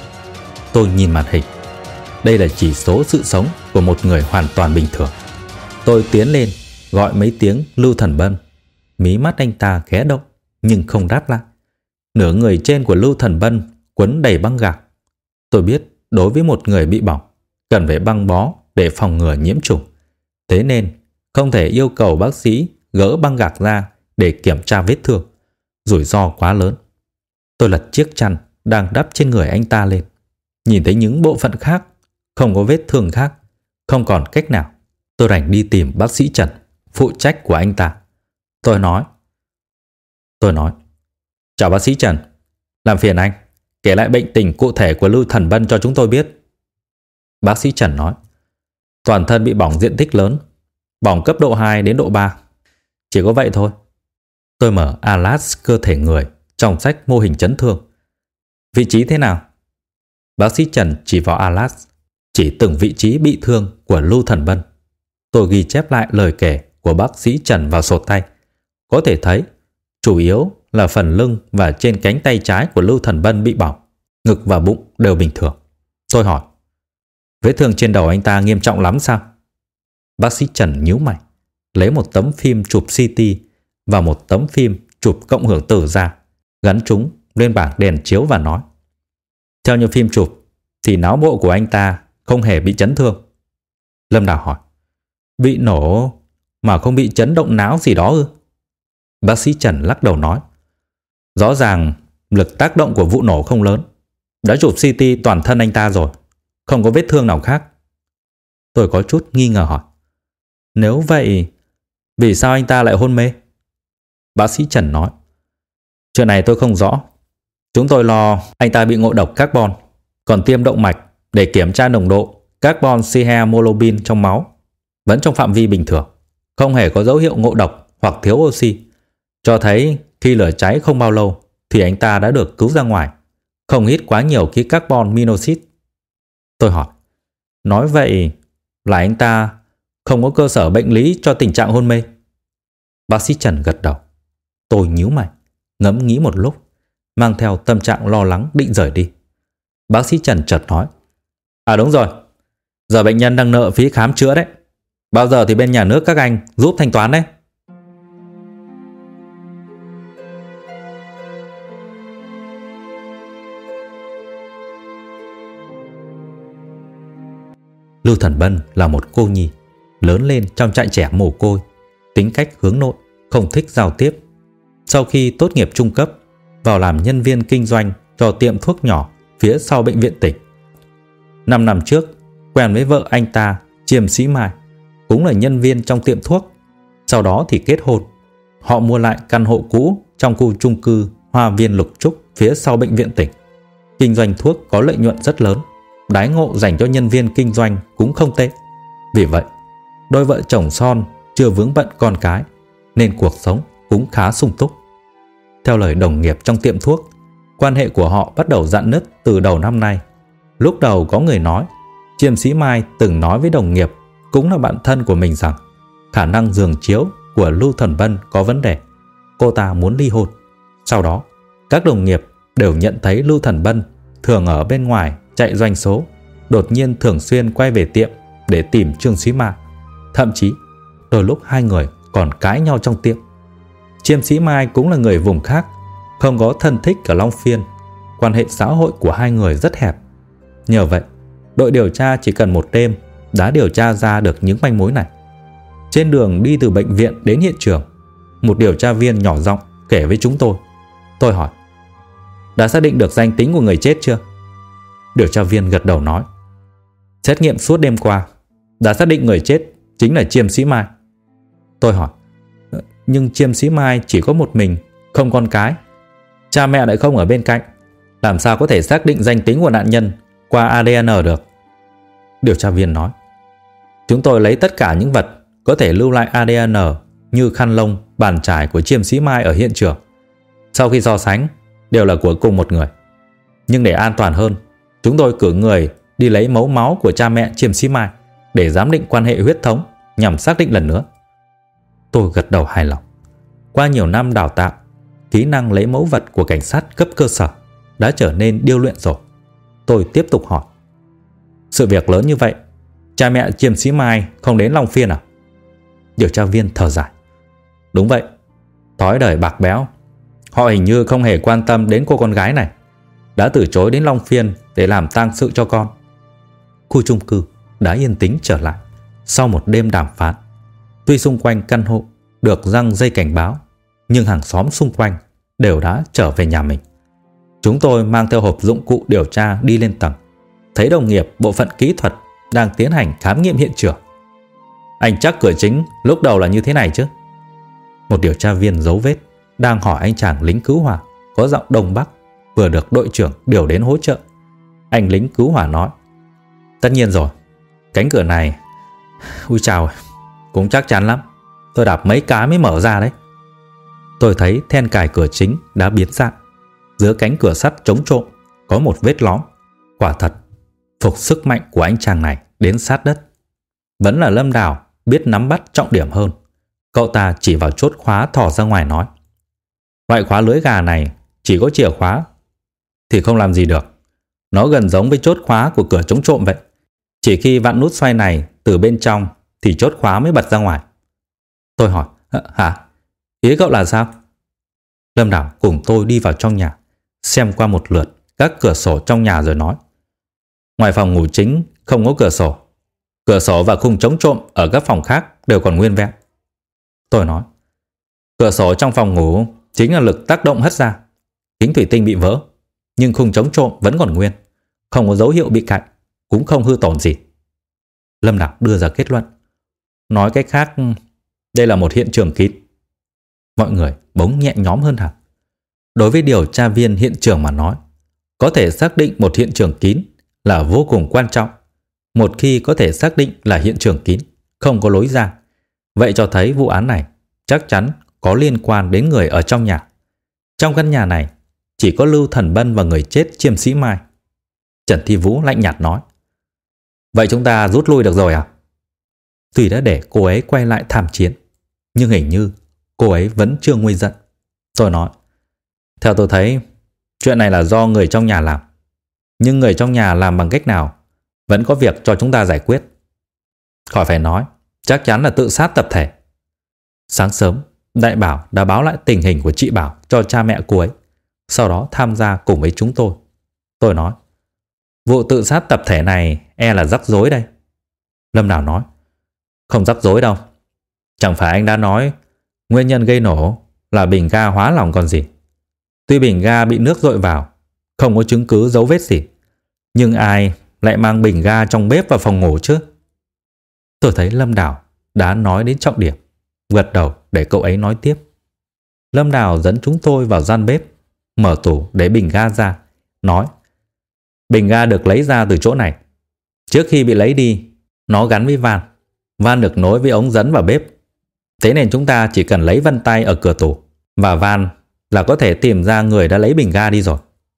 Tôi nhìn màn hình. Đây là chỉ số sự sống của một người hoàn toàn bình thường. Tôi tiến lên gọi mấy tiếng Lưu Thần Bân. Mí mắt anh ta khẽ động nhưng không đáp lại. Nửa người trên của Lưu Thần Bân quấn đầy băng gạc. Tôi biết đối với một người bị bỏng cần phải băng bó để phòng ngừa nhiễm trùng. Thế nên không thể yêu cầu bác sĩ gỡ băng gạc ra để kiểm tra vết thương. Rủi ro quá lớn. Tôi lật chiếc chăn đang đắp trên người anh ta lên. Nhìn thấy những bộ phận khác, không có vết thương khác. Không còn cách nào. Tôi đành đi tìm bác sĩ Trần, phụ trách của anh ta. Tôi nói Tôi nói Chào bác sĩ Trần, làm phiền anh kể lại bệnh tình cụ thể của Lưu Thần Bân cho chúng tôi biết. Bác sĩ Trần nói, toàn thân bị bỏng diện tích lớn, bỏng cấp độ hai đến độ ba. Chỉ có vậy thôi. Tôi mở atlas cơ thể người trong sách mô hình chấn thương. Vị trí thế nào? Bác sĩ Trần chỉ vào atlas, chỉ từng vị trí bị thương của Lưu Thần Bân. Tôi ghi chép lại lời kể của bác sĩ Trần vào sổ tay. Có thể thấy chủ yếu là phần lưng và trên cánh tay trái của Lưu Thần Bân bị bỏng. Ngực và bụng đều bình thường. Tôi hỏi, vết thương trên đầu anh ta nghiêm trọng lắm sao? Bác sĩ Trần nhíu mày, lấy một tấm phim chụp xê tê và một tấm phim chụp cộng hưởng tử ra, gắn chúng lên bảng đèn chiếu và nói, theo như phim chụp thì não bộ của anh ta không hề bị chấn thương. Lâm Đào hỏi, bị nổ mà không bị chấn động não gì đó ư? Bác sĩ Trần lắc đầu nói, rõ ràng lực tác động của vụ nổ không lớn. Đã chụp xê tê toàn thân anh ta rồi, không có vết thương nào khác. Tôi có chút nghi ngờ hỏi, nếu vậy vì sao anh ta lại hôn mê? Bác sĩ Trần nói, chuyện này tôi không rõ. Chúng tôi lo anh ta bị ngộ độc carbon, còn tiêm động mạch để kiểm tra nồng độ carbon cyhemoglobin trong máu vẫn trong phạm vi bình thường, không hề có dấu hiệu ngộ độc hoặc thiếu oxy, cho thấy khi lửa cháy không bao lâu thì anh ta đã được cứu ra ngoài, không hít quá nhiều khí carbon monoxide. Tôi hỏi, nói vậy là anh ta không có cơ sở bệnh lý cho tình trạng hôn mê? Bác sĩ Trần gật đầu. Tôi nhíu mày, ngẫm nghĩ một lúc, mang theo tâm trạng lo lắng định rời đi. Bác sĩ Trần chợt nói, à đúng rồi, giờ bệnh nhân đang nợ phí khám chữa đấy. Bao giờ thì bên nhà nước các anh giúp thanh toán đấy? Lưu Thần Bân là một cô nhi, lớn lên trong trại trẻ mồ côi, tính cách hướng nội, không thích giao tiếp. Sau khi tốt nghiệp trung cấp, vào làm nhân viên kinh doanh cho tiệm thuốc nhỏ phía sau bệnh viện tỉnh. Năm năm trước, quen với vợ anh ta, Chiêm Sĩ Mai, cũng là nhân viên trong tiệm thuốc. Sau đó thì kết hôn. Họ mua lại căn hộ cũ trong khu chung cư Hoa Viên Lục Trúc phía sau bệnh viện tỉnh. Kinh doanh thuốc có lợi nhuận rất lớn, đãi ngộ dành cho nhân viên kinh doanh cũng không tệ. Vì vậy, đôi vợ chồng son chưa vướng bận con cái, nên cuộc sống cũng khá sung túc. Theo lời đồng nghiệp trong tiệm thuốc, Quan hệ của họ bắt đầu rạn nứt từ đầu năm nay. Lúc đầu có người nói Chiêm Sĩ Mai từng nói với đồng nghiệp cũng là bạn thân của mình rằng khả năng giường chiếu của Lưu Thần Bân có vấn đề, cô ta muốn ly hôn. Sau đó các đồng nghiệp đều nhận thấy Lưu Thần Bân thường ở bên ngoài chạy doanh số, đột nhiên thường xuyên quay về tiệm để tìm Trương Sĩ Mai. Thậm chí đôi lúc hai người còn cãi nhau trong tiệm. Chiêm Sĩ Mai cũng là người vùng khác, không có thân thích ở Long Phiên. Quan hệ xã hội của hai người rất hẹp. Nhờ vậy, đội điều tra chỉ cần một đêm đã điều tra ra được những manh mối này. Trên đường đi từ bệnh viện đến hiện trường, một điều tra viên nhỏ giọng kể với chúng tôi. Tôi hỏi: đã xác định được danh tính của người chết chưa? Điều tra viên gật đầu nói: xét nghiệm suốt đêm qua đã xác định người chết chính là Chiêm Sĩ Mai. Tôi hỏi: nhưng Chiêm Sĩ Mai chỉ có một mình, không con cái, cha mẹ lại không ở bên cạnh, làm sao có thể xác định danh tính của nạn nhân qua a đê en được? Điều tra viên nói: chúng tôi lấy tất cả những vật có thể lưu lại a đê en như khăn lông, bàn chải của Chiêm Sĩ Mai ở hiện trường. Sau khi so sánh, đều là của cùng một người. Nhưng để an toàn hơn, chúng tôi cử người đi lấy mẫu máu của cha mẹ Chiêm Sĩ Mai để giám định quan hệ huyết thống nhằm xác định lần nữa. Tôi gật đầu hài lòng. Qua nhiều năm đào tạo, kỹ năng lấy mẫu vật của cảnh sát cấp cơ sở đã trở nên điêu luyện rồi. Tôi tiếp tục hỏi: sự việc lớn như vậy, cha mẹ Chiêm Sĩ Mai không đến Long Phiên à? Điều tra viên thở dài: đúng vậy, thói đời bạc béo, họ hình như không hề quan tâm đến cô con gái này, đã từ chối đến Long Phiên để làm tang sự cho con. Khu chung cư đã yên tĩnh trở lại sau một đêm đàm phán. Tuy xung quanh căn hộ được giăng dây cảnh báo, nhưng hàng xóm xung quanh đều đã trở về nhà mình. Chúng tôi mang theo hộp dụng cụ điều tra đi lên tầng, thấy đồng nghiệp bộ phận kỹ thuật đang tiến hành khám nghiệm hiện trường. Anh chắc cửa chính lúc đầu là như thế này chứ? Một điều tra viên dấu vết đang hỏi anh chàng lính cứu hỏa có giọng Đông Bắc vừa được đội trưởng điều đến hỗ trợ. Anh lính cứu hỏa nói: tất nhiên rồi, cánh cửa này, ui chào, cũng chắc chắn lắm, tôi đạp mấy cái mới mở ra đấy. Tôi thấy then cài cửa chính đã biến dạng. Giữa cánh cửa sắt chống trộm có một vết lõm. Quả thật, phục sức mạnh của anh chàng này đến sát đất. Vẫn là Lâm Đào biết nắm bắt trọng điểm hơn. Cậu ta chỉ vào chốt khóa thò ra ngoài nói: loại khóa lưới gà này chỉ có chìa khóa thì không làm gì được. Nó gần giống với chốt khóa của cửa chống trộm vậy. Chỉ khi vặn nút xoay này từ bên trong thì chốt khóa mới bật ra ngoài. Tôi hỏi: hả? Ý cậu là sao? Lâm Đào cùng tôi đi vào trong nhà, xem qua một lượt các cửa sổ trong nhà rồi nói: ngoài phòng ngủ chính không có cửa sổ. Cửa sổ và khung chống trộm ở các phòng khác đều còn nguyên vẹn. Tôi nói: cửa sổ trong phòng ngủ chính là lực tác động hất ra. Kính thủy tinh bị vỡ, nhưng khung chống trộm vẫn còn nguyên, không có dấu hiệu bị cạnh, cũng không hư tổn gì. Lâm Đào đưa ra kết luận: nói cách khác, đây là một hiện trường kín. Mọi người bỗng nhẹ nhõm hơn hẳn. Đối với điều tra viên hiện trường mà nói, có thể xác định một hiện trường kín là vô cùng quan trọng. Một khi có thể xác định là hiện trường kín, không có lối ra, vậy cho thấy vụ án này chắc chắn có liên quan đến người ở trong nhà. Trong căn nhà này chỉ có Lưu Thần Bân và người chết Chiêm Sĩ Mai. Trần Thi Vũ lạnh nhạt nói: vậy chúng ta rút lui được rồi à? Tuy đã để cô ấy quay lại tham chiến, nhưng hình như cô ấy vẫn chưa nguôi giận. Tôi nói: theo tôi thấy, chuyện này là do người trong nhà làm. Nhưng người trong nhà làm bằng cách nào vẫn có việc cho chúng ta giải quyết. Khỏi phải nói, chắc chắn là tự sát tập thể. Sáng sớm, Đại Bảo đã báo lại tình hình của chị Bảo cho cha mẹ cô ấy, sau đó tham gia cùng với chúng tôi. Tôi nói: vụ tự sát tập thể này e là rắc rối đây. Lâm Đào nói: không rắc rối đâu. Chẳng phải anh đã nói nguyên nhân gây nổ là bình ga hóa lỏng còn gì. Tuy bình ga bị nước dội vào, không có chứng cứ dấu vết gì, nhưng ai lại mang bình ga trong bếp vào phòng ngủ chứ? Tôi thấy Lâm Đào đã nói đến trọng điểm, gật đầu để cậu ấy nói tiếp. Lâm Đào dẫn chúng tôi vào gian bếp, mở tủ để bình ga ra, nói: bình ga được lấy ra từ chỗ này. Trước khi bị lấy đi, nó gắn với van. Van được nối với ống dẫn vào bếp. Thế nên chúng ta chỉ cần lấy vân tay ở cửa tủ và van là có thể tìm ra người đã lấy bình ga đi rồi.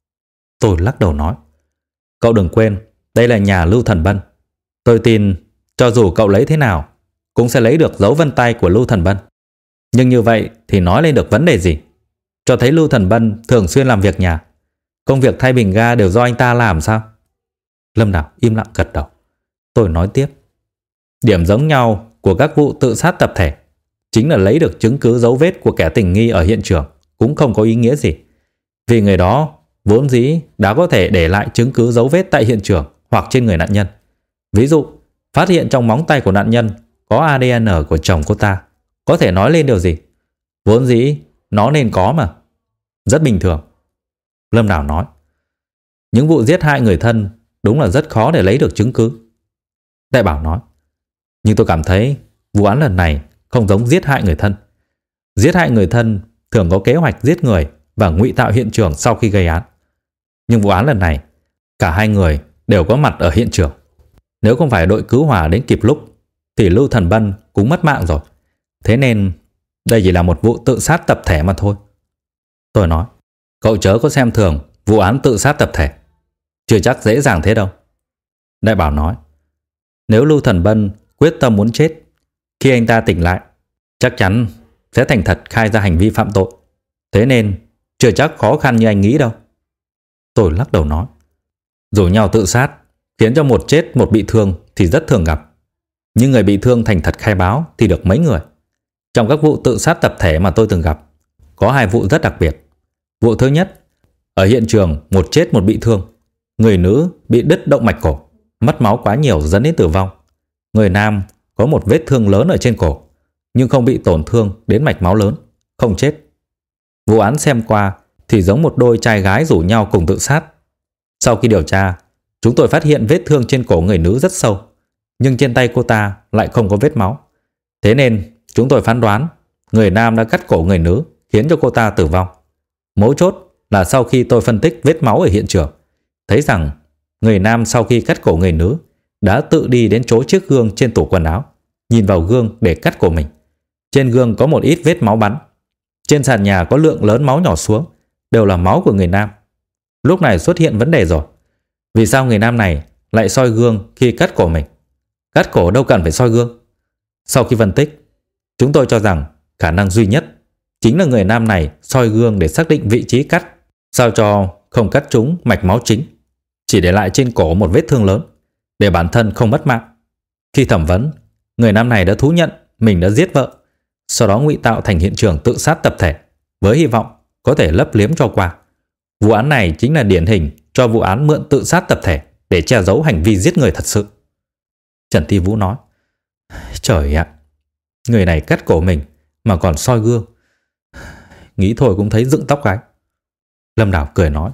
Tôi lắc đầu nói, cậu đừng quên, đây là nhà Lưu Thần Bân. Tôi tin cho dù cậu lấy thế nào cũng sẽ lấy được dấu vân tay của Lưu Thần Bân. Nhưng như vậy thì nói lên được vấn đề gì? Cho thấy Lưu Thần Bân thường xuyên làm việc nhà, công việc thay bình ga đều do anh ta làm sao? Lâm Đảo im lặng gật đầu. Tôi nói tiếp, điểm giống nhau của các vụ tự sát tập thể chính là lấy được chứng cứ dấu vết của kẻ tình nghi ở hiện trường cũng không có ý nghĩa gì. Vì người đó vốn dĩ đã có thể để lại chứng cứ dấu vết tại hiện trường hoặc trên người nạn nhân. Ví dụ, phát hiện trong móng tay của nạn nhân có a đê en của chồng cô ta, có thể nói lên điều gì? Vốn dĩ nó nên có mà. Rất bình thường. Lâm Đảo nói, những vụ giết hại người thân đúng là rất khó để lấy được chứng cứ. Đại Bảo nói, nhưng tôi cảm thấy vụ án lần này không giống giết hại người thân. Giết hại người thân thường có kế hoạch giết người và ngụy tạo hiện trường sau khi gây án. Nhưng vụ án lần này, cả hai người đều có mặt ở hiện trường. Nếu không phải đội cứu hỏa đến kịp lúc thì Lưu Thần Bân cũng mất mạng rồi. Thế nên đây chỉ là một vụ tự sát tập thể mà thôi. Tôi nói, cậu chớ có xem thường vụ án tự sát tập thể. Chưa chắc dễ dàng thế đâu. Đại Bảo nói, nếu Lưu Thần Bân quyết tâm muốn chết, khi anh ta tỉnh lại chắc chắn sẽ thành thật khai ra hành vi phạm tội. Thế nên chưa chắc khó khăn như anh nghĩ đâu. Tôi lắc đầu nói, rủ nhau tự sát khiến cho một chết một bị thương thì rất thường gặp. Nhưng người bị thương thành thật khai báo thì được mấy người. Trong các vụ tự sát tập thể mà tôi từng gặp, có hai vụ rất đặc biệt. Vụ thứ nhất, ở hiện trường một chết một bị thương. Người nữ bị đứt động mạch cổ, mất máu quá nhiều dẫn đến tử vong. Người nam có một vết thương lớn ở trên cổ, nhưng không bị tổn thương đến mạch máu lớn, không chết. Vụ án xem qua thì giống một đôi trai gái rủ nhau cùng tự sát. Sau khi điều tra, chúng tôi phát hiện vết thương trên cổ người nữ rất sâu, nhưng trên tay cô ta lại không có vết máu. Thế nên chúng tôi phán đoán người nam đã cắt cổ người nữ khiến cho cô ta tử vong. Mấu chốt là sau khi tôi phân tích vết máu ở hiện trường, thấy rằng người nam sau khi cắt cổ người nữ đã tự đi đến chỗ chiếc gương trên tủ quần áo, nhìn vào gương để cắt cổ mình. Trên gương có một ít vết máu bắn. Trên sàn nhà có lượng lớn máu nhỏ xuống, đều là máu của người nam. Lúc này xuất hiện vấn đề rồi. Vì sao người nam này lại soi gương khi cắt cổ mình? Cắt cổ đâu cần phải soi gương. Sau khi phân tích, chúng tôi cho rằng khả năng duy nhất chính là người nam này soi gương để xác định vị trí cắt, sao cho không cắt trúng mạch máu chính, chỉ để lại trên cổ một vết thương lớn, để bản thân không mất mạng. Khi thẩm vấn, người nam này đã thú nhận mình đã giết vợ, sau đó ngụy tạo thành hiện trường tự sát tập thể, với hy vọng có thể lấp liếm cho qua. Vụ án này chính là điển hình cho vụ án mượn tự sát tập thể để che giấu hành vi giết người thật sự. Trần Ti Vũ nói, trời ạ, người này cắt cổ mình mà còn soi gương. Nghĩ thôi cũng thấy dựng tóc gáy. Lâm Đảo cười nói,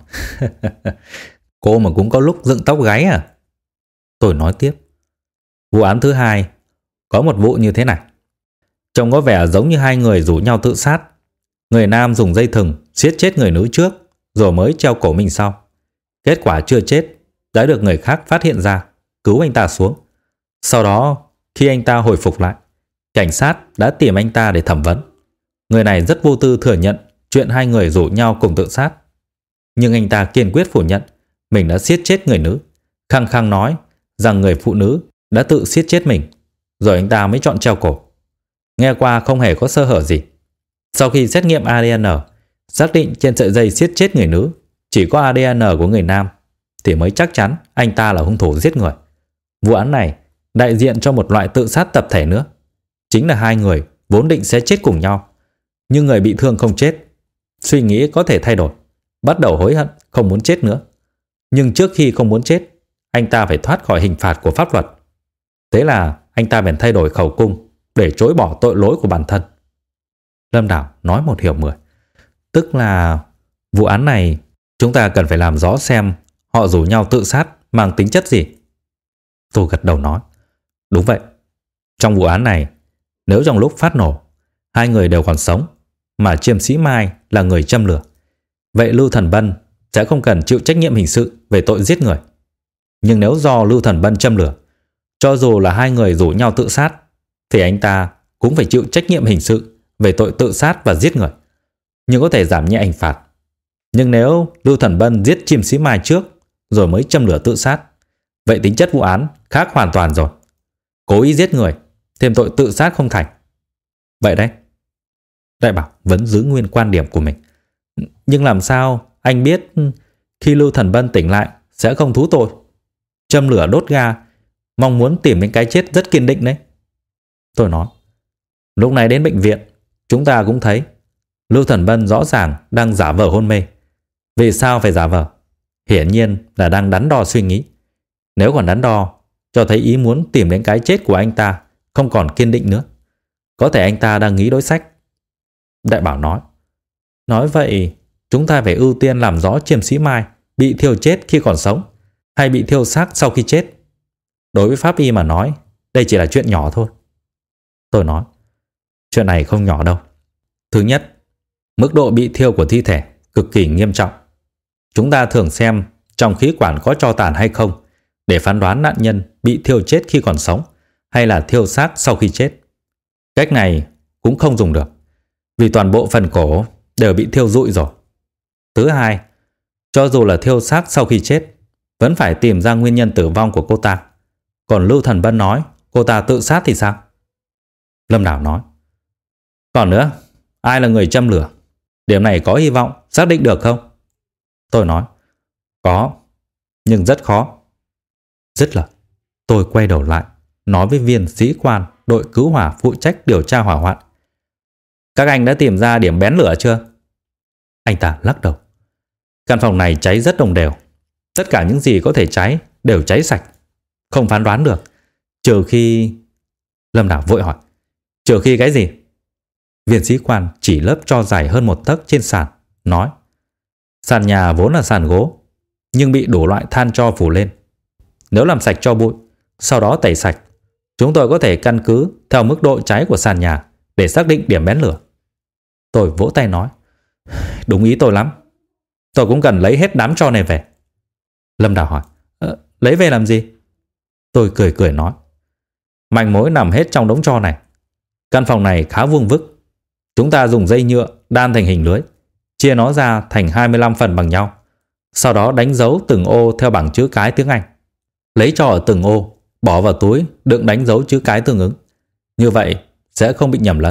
cô mà cũng có lúc dựng tóc gáy à? Tôi nói tiếp, vụ án thứ hai có một vụ như thế này. Trông có vẻ giống như hai người rủ nhau tự sát. Người nam dùng dây thừng siết chết người nữ trước, rồi mới treo cổ mình sau. Kết quả chưa chết đã được người khác phát hiện ra, cứu anh ta xuống. Sau đó khi anh ta hồi phục lại, cảnh sát đã tìm anh ta để thẩm vấn. Người này rất vô tư thừa nhận chuyện hai người rủ nhau cùng tự sát. Nhưng anh ta kiên quyết phủ nhận mình đã siết chết người nữ, khăng khăng nói rằng người phụ nữ đã tự siết chết mình, rồi anh ta mới chọn treo cổ. Nghe qua không hề có sơ hở gì. Sau khi xét nghiệm a đê en, xác định trên sợi dây siết chết người nữ chỉ có a đê en của người nam, thì mới chắc chắn anh ta là hung thủ giết người. Vụ án này đại diện cho một loại tự sát tập thể nữa. Chính là hai người vốn định sẽ chết cùng nhau, nhưng người bị thương không chết, suy nghĩ có thể thay đổi, bắt đầu hối hận không muốn chết nữa. Nhưng trước khi không muốn chết, anh ta phải thoát khỏi hình phạt của pháp luật. Thế là anh ta bèn thay đổi khẩu cung để chối bỏ tội lỗi của bản thân. Lâm Đảo nói một hiểu mười. Tức là vụ án này chúng ta cần phải làm rõ xem họ rủ nhau tự sát mang tính chất gì. Tôi gật đầu nói, đúng vậy. Trong vụ án này, nếu trong lúc phát nổ hai người đều còn sống, mà Chiêm Sĩ Mai là người châm lửa, vậy Lưu Thần Bân sẽ không cần chịu trách nhiệm hình sự về tội giết người. Nhưng nếu do Lưu Thần Bân châm lửa, cho dù là hai người rủ nhau tự sát, thì anh ta cũng phải chịu trách nhiệm hình sự về tội tự sát và giết người, nhưng có thể giảm nhẹ hình phạt. Nhưng nếu Lưu Thần Bân giết chim sĩ Mai trước rồi mới châm lửa tự sát, vậy tính chất vụ án khác hoàn toàn rồi. Cố ý giết người, thêm tội tự sát không thành. Vậy đấy. Đại Bảo vẫn giữ nguyên quan điểm của mình. Nhưng làm sao anh biết khi Lưu Thần Bân tỉnh lại sẽ không thú tội? Châm lửa đốt ga, mong muốn tìm đến cái chết rất kiên định đấy. Tôi nói, lúc này đến bệnh viện, chúng ta cũng thấy Lưu Thần Bân rõ ràng đang giả vờ hôn mê. Vì sao phải giả vờ? Hiển nhiên là đang đắn đo suy nghĩ. Nếu còn đắn đo, cho thấy ý muốn tìm đến cái chết của anh ta không còn kiên định nữa. Có thể anh ta đang nghĩ đối sách. Đại Bảo nói, nói vậy chúng ta phải ưu tiên làm rõ Chiêm Sĩ Mai bị thiêu chết khi còn sống hay bị thiêu xác sau khi chết. Đối với pháp y mà nói, đây chỉ là chuyện nhỏ thôi. Tôi nói, chuyện này không nhỏ đâu. Thứ nhất, mức độ bị thiêu của thi thể cực kỳ nghiêm trọng. Chúng ta thường xem trong khí quản có tro tàn hay không để phán đoán nạn nhân bị thiêu chết khi còn sống hay là thiêu xác sau khi chết. Cách này cũng không dùng được, vì toàn bộ phần cổ đều bị thiêu rụi rồi. Thứ hai, cho dù là thiêu xác sau khi chết, vẫn phải tìm ra nguyên nhân tử vong của cô ta. Còn Lưu Thần Bân nói cô ta tự sát thì sao? Lâm Đảo nói, còn nữa, ai là người châm lửa? Điểm này có hy vọng xác định được không? Tôi nói, có, nhưng rất khó. Dứt lời, tôi quay đầu lại, nói với viên sĩ quan đội cứu hỏa phụ trách điều tra hỏa hoạn. Các anh đã tìm ra điểm bén lửa chưa? Anh ta lắc đầu. Căn phòng này cháy rất đồng đều. Tất cả những gì có thể cháy đều cháy sạch. Không phán đoán được. Trừ khi... Lâm Đảo vội hỏi, trừ khi cái gì? Viên sĩ quan chỉ lớp tro dài hơn một tấc trên sàn, nói, sàn nhà vốn là sàn gỗ, nhưng bị đủ loại than tro phủ lên. Nếu làm sạch tro bụi, sau đó tẩy sạch, chúng tôi có thể căn cứ theo mức độ cháy của sàn nhà để xác định điểm bén lửa. Tôi vỗ tay nói, đúng ý tôi lắm. Tôi cũng cần lấy hết đám tro này về. Lâm Đảo hỏi, ờ, lấy về làm gì? Tôi cười cười nói, manh mối nằm hết trong đống tro này. Căn phòng này khá vuông vức. Chúng ta dùng dây nhựa đan thành hình lưới, chia nó ra thành hai mươi lăm phần bằng nhau. Sau đó đánh dấu từng ô theo bảng chữ cái tiếng Anh. Lấy tro ở từng ô, bỏ vào túi đựng đánh dấu chữ cái tương ứng. Như vậy sẽ không bị nhầm lẫn.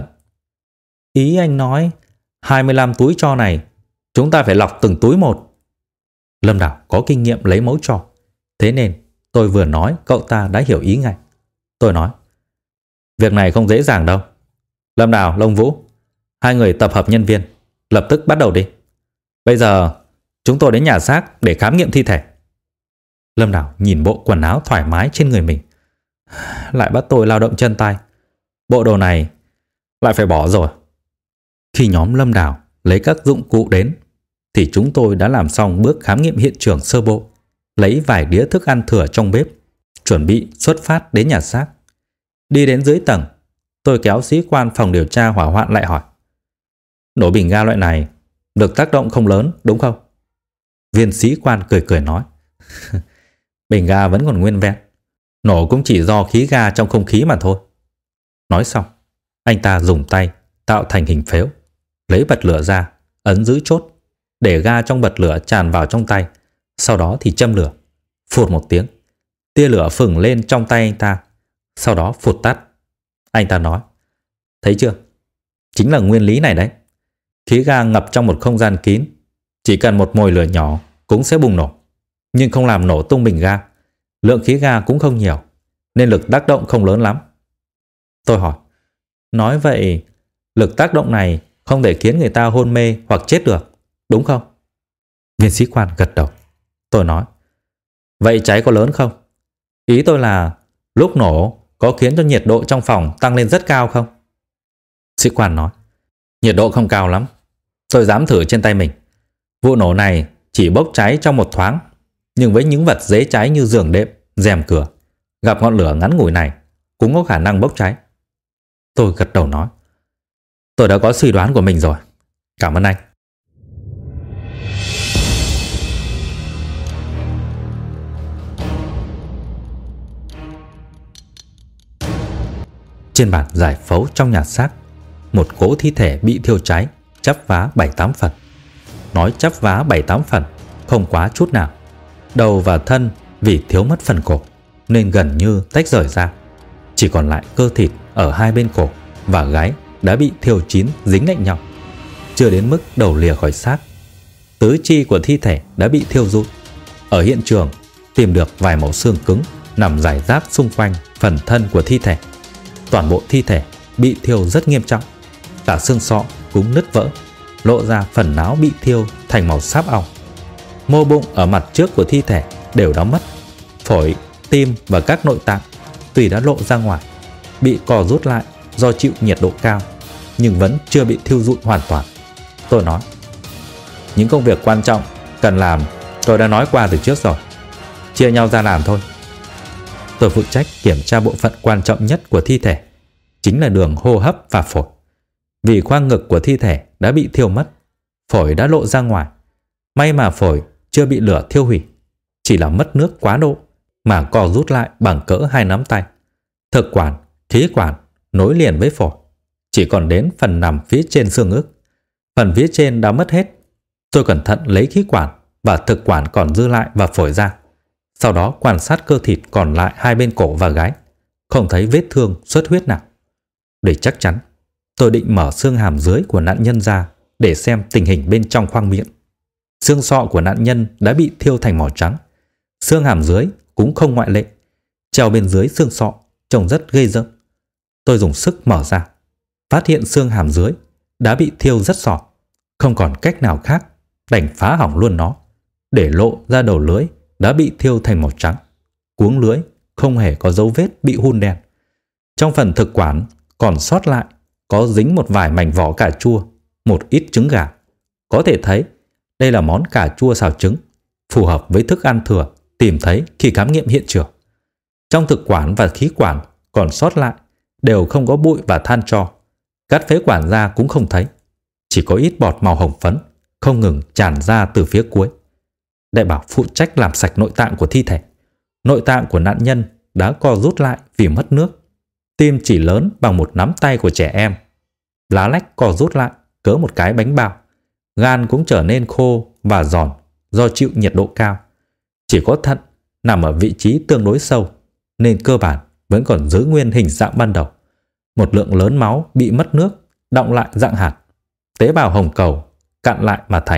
Ý anh nói hai mươi lăm túi tro này chúng ta phải lọc từng túi một. Lâm Đảo có kinh nghiệm lấy mẫu tro, thế nên tôi vừa nói cậu ta đã hiểu ý ngay. Tôi nói, việc này không dễ dàng đâu. Lâm Đảo, Long Vũ, hai người tập hợp nhân viên, lập tức bắt đầu đi. Bây giờ chúng tôi đến nhà xác để khám nghiệm thi thể. Lâm Đảo nhìn bộ quần áo thoải mái trên người mình, lại bắt tôi lao động chân tay. Bộ đồ này lại phải bỏ rồi. Khi nhóm Lâm Đảo lấy các dụng cụ đến thì chúng tôi đã làm xong bước khám nghiệm hiện trường sơ bộ, lấy vài đĩa thức ăn thừa trong bếp, chuẩn bị xuất phát đến nhà xác. Đi đến dưới tầng, tôi kéo sĩ quan phòng điều tra hỏa hoạn lại hỏi, nổ bình ga loại này được tác động không lớn đúng không? Viên sĩ quan cười cười nói, bình ga vẫn còn nguyên vẹn, nổ cũng chỉ do khí ga trong không khí mà thôi. Nói xong, anh ta dùng tay tạo thành hình phếu, lấy bật lửa ra, ấn giữ chốt, để ga trong bật lửa tràn vào trong tay, sau đó thì châm lửa. Phụt một tiếng, tia lửa phừng lên trong tay anh ta, sau đó phụt tắt. Anh ta nói, thấy chưa? Chính là nguyên lý này đấy. Khí ga ngập trong một không gian kín, chỉ cần một mồi lửa nhỏ cũng sẽ bùng nổ, nhưng không làm nổ tung bình ga. Lượng khí ga cũng không nhiều, nên lực tác động không lớn lắm. Tôi hỏi, nói vậy lực tác động này không thể khiến người ta hôn mê hoặc chết được, đúng không? Viên sĩ quan gật đầu. Tôi nói, vậy cháy có lớn không? Ý tôi là lúc nổ có khiến cho nhiệt độ trong phòng tăng lên rất cao không? Sĩ quan nói, nhiệt độ không cao lắm. Tôi dám thử trên tay mình. Vụ nổ này chỉ bốc cháy trong một thoáng, nhưng với những vật dễ cháy như giường đệm, rèm cửa, gặp ngọn lửa ngắn ngủi này cũng có khả năng bốc cháy. Tôi gật đầu nói, tôi đã có suy đoán của mình rồi. Cảm ơn anh. Trên bàn giải phẫu trong nhà xác, một cỗ thi thể bị thiêu cháy, chắp vá bảy tám phần. nói chắp vá bảy tám phần, không quá chút nào. Đầu và thân vì thiếu mất phần cổ nên gần như tách rời ra, chỉ còn lại cơ thịt ở hai bên cổ và gáy đã bị thiêu chín dính lạnh nhau, chưa đến mức đầu lìa khỏi xác. Tứ chi của thi thể đã bị thiêu rụi. Ở hiện trường tìm được vài mẩu xương cứng nằm rải rác xung quanh phần thân của thi thể. Toàn bộ thi thể bị thiêu rất nghiêm trọng, cả xương sọ cũng nứt vỡ, lộ ra phần não bị thiêu thành màu sáp ong. Mô bụng ở mặt trước của thi thể đều đã mất. Phổi, tim và các nội tạng tuy đã lộ ra ngoài, bị co rút lại do chịu nhiệt độ cao, nhưng vẫn chưa bị thiêu rụi hoàn toàn. Tôi nói, những công việc quan trọng cần làm tôi đã nói qua từ trước rồi, chia nhau ra làm thôi. Tôi phụ trách kiểm tra bộ phận quan trọng nhất của thi thể, chính là đường hô hấp và phổi. Vì khoang ngực của thi thể đã bị thiêu mất, phổi đã lộ ra ngoài. May mà phổi chưa bị lửa thiêu hủy, chỉ là mất nước quá độ mà co rút lại bằng cỡ hai nắm tay. Thực quản, khí quản nối liền với phổi, chỉ còn đến phần nằm phía trên xương ức. Phần phía trên đã mất hết. Tôi cẩn thận lấy khí quản và thực quản còn dư lại và phổi ra. Sau đó quan sát cơ thịt còn lại hai bên cổ và gáy, không thấy vết thương xuất huyết nào. Để chắc chắn, tôi định mở xương hàm dưới của nạn nhân ra để xem tình hình bên trong khoang miệng. Xương sọ của nạn nhân đã bị thiêu thành màu trắng. Xương hàm dưới cũng không ngoại lệ. Treo bên dưới xương sọ trông rất ghê rợn. Tôi dùng sức mở ra, phát hiện xương hàm dưới đã bị thiêu rất sọ. Không còn cách nào khác, đành phá hỏng luôn nó, để lộ ra đầu lưỡi đã bị thiêu thành màu trắng. Cuống lưỡi không hề có dấu vết bị hun đen. Trong phần thực quản còn sót lại có dính một vài mảnh vỏ cà chua, một ít trứng gà. Có thể thấy đây là món cà chua xào trứng, phù hợp với thức ăn thừa tìm thấy khi khám nghiệm hiện trường. Trong thực quản và khí quản còn sót lại đều không có bụi và than tro. Cắt phế quản ra cũng không thấy, chỉ có ít bọt màu hồng phấn không ngừng tràn ra từ phía cuối. Đại bảo phụ trách làm sạch nội tạng của thi thể. Nội tạng của nạn nhân đã co rút lại vì mất nước. Tim chỉ lớn bằng một nắm tay của trẻ em. Lá lách co rút lại cỡ một cái bánh bao. Gan cũng trở nên khô và giòn do chịu nhiệt độ cao. Chỉ có thận nằm ở vị trí tương đối sâu, nên cơ bản vẫn còn giữ nguyên hình dạng ban đầu. Một lượng lớn máu bị mất nước, đọng lại dạng hạt. Tế bào hồng cầu cặn lại mà thành.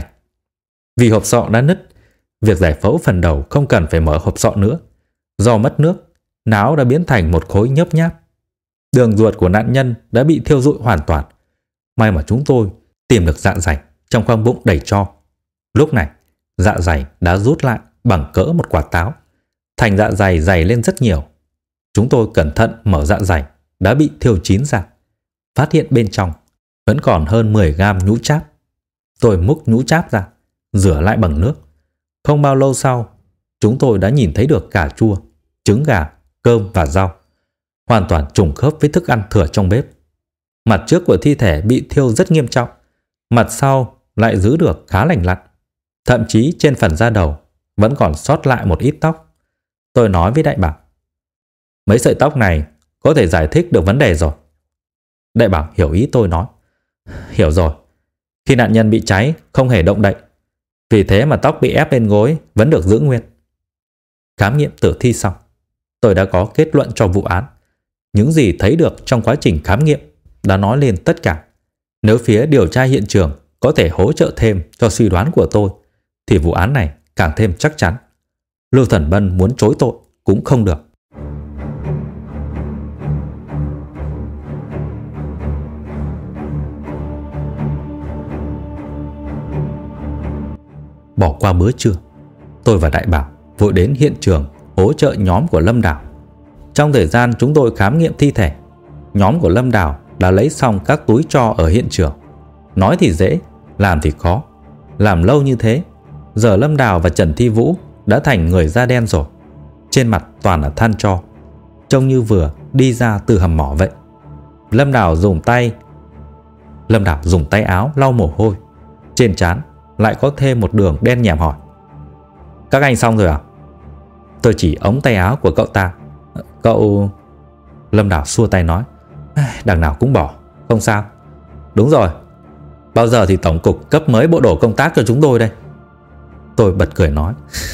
Vì hộp sọ đã nứt, việc giải phẫu phần đầu không cần phải mở hộp sọ nữa. Do mất nước, não đã biến thành một khối nhớp nháp. Đường ruột của nạn nhân đã bị thiêu rụi hoàn toàn. May mà chúng tôi tìm được dạ dày trong khoang bụng đầy tro. Lúc này, dạ dày đã rút lại bằng cỡ một quả táo, thành dạ dày dày lên rất nhiều. Chúng tôi cẩn thận mở dạ dày đã bị thiêu chín ra, phát hiện bên trong vẫn còn hơn mười gam nhũ cháp. Tôi múc nhũ cháp ra, rửa lại bằng nước. Không bao lâu sau, chúng tôi đã nhìn thấy được cà chua, trứng gà, cơm và rau, hoàn toàn trùng khớp với thức ăn thừa trong bếp. Mặt trước của thi thể bị thiêu rất nghiêm trọng, mặt sau lại giữ được khá lành lặn. Thậm chí trên phần da đầu vẫn còn sót lại một ít tóc. Tôi nói với Đại Bảo, mấy sợi tóc này có thể giải thích được vấn đề rồi. Đại Bảo hiểu ý tôi nói, hiểu rồi. Khi nạn nhân bị cháy không hề động đậy, vì thế mà tóc bị ép lên gối vẫn được giữ nguyên. Khám nghiệm tử thi xong, tôi đã có kết luận cho vụ án. Những gì thấy được trong quá trình khám nghiệm đã nói lên tất cả. Nếu phía điều tra hiện trường có thể hỗ trợ thêm cho suy đoán của tôi, thì vụ án này càng thêm chắc chắn. Lưu Thần Bân muốn chối tội cũng không được. Bỏ qua bữa trưa, tôi và Đại Bảo vội đến hiện trường hỗ trợ nhóm của Lâm Đào. Trong thời gian chúng tôi khám nghiệm thi thể, nhóm của Lâm Đào đã lấy xong các túi tro ở hiện trường. Nói thì dễ, làm thì khó. Làm lâu như thế, giờ Lâm Đào và Trần Thi Vũ đã thành người da đen rồi. Trên mặt toàn là than tro, trông như vừa đi ra từ hầm mỏ vậy. Lâm Đào dùng tay Lâm Đào dùng tay áo lau mồ hôi. Trên trán lại có thêm một đường đen nhèm hỏi, các anh xong rồi à? Tôi chỉ ống tay áo của cậu ta. Cậu... Lâm Đào xua tay nói, đằng nào cũng bỏ, không sao. Đúng rồi, Bao giờ thì tổng cục cấp mới bộ đồ công tác cho chúng tôi đây? Tôi bật cười nói.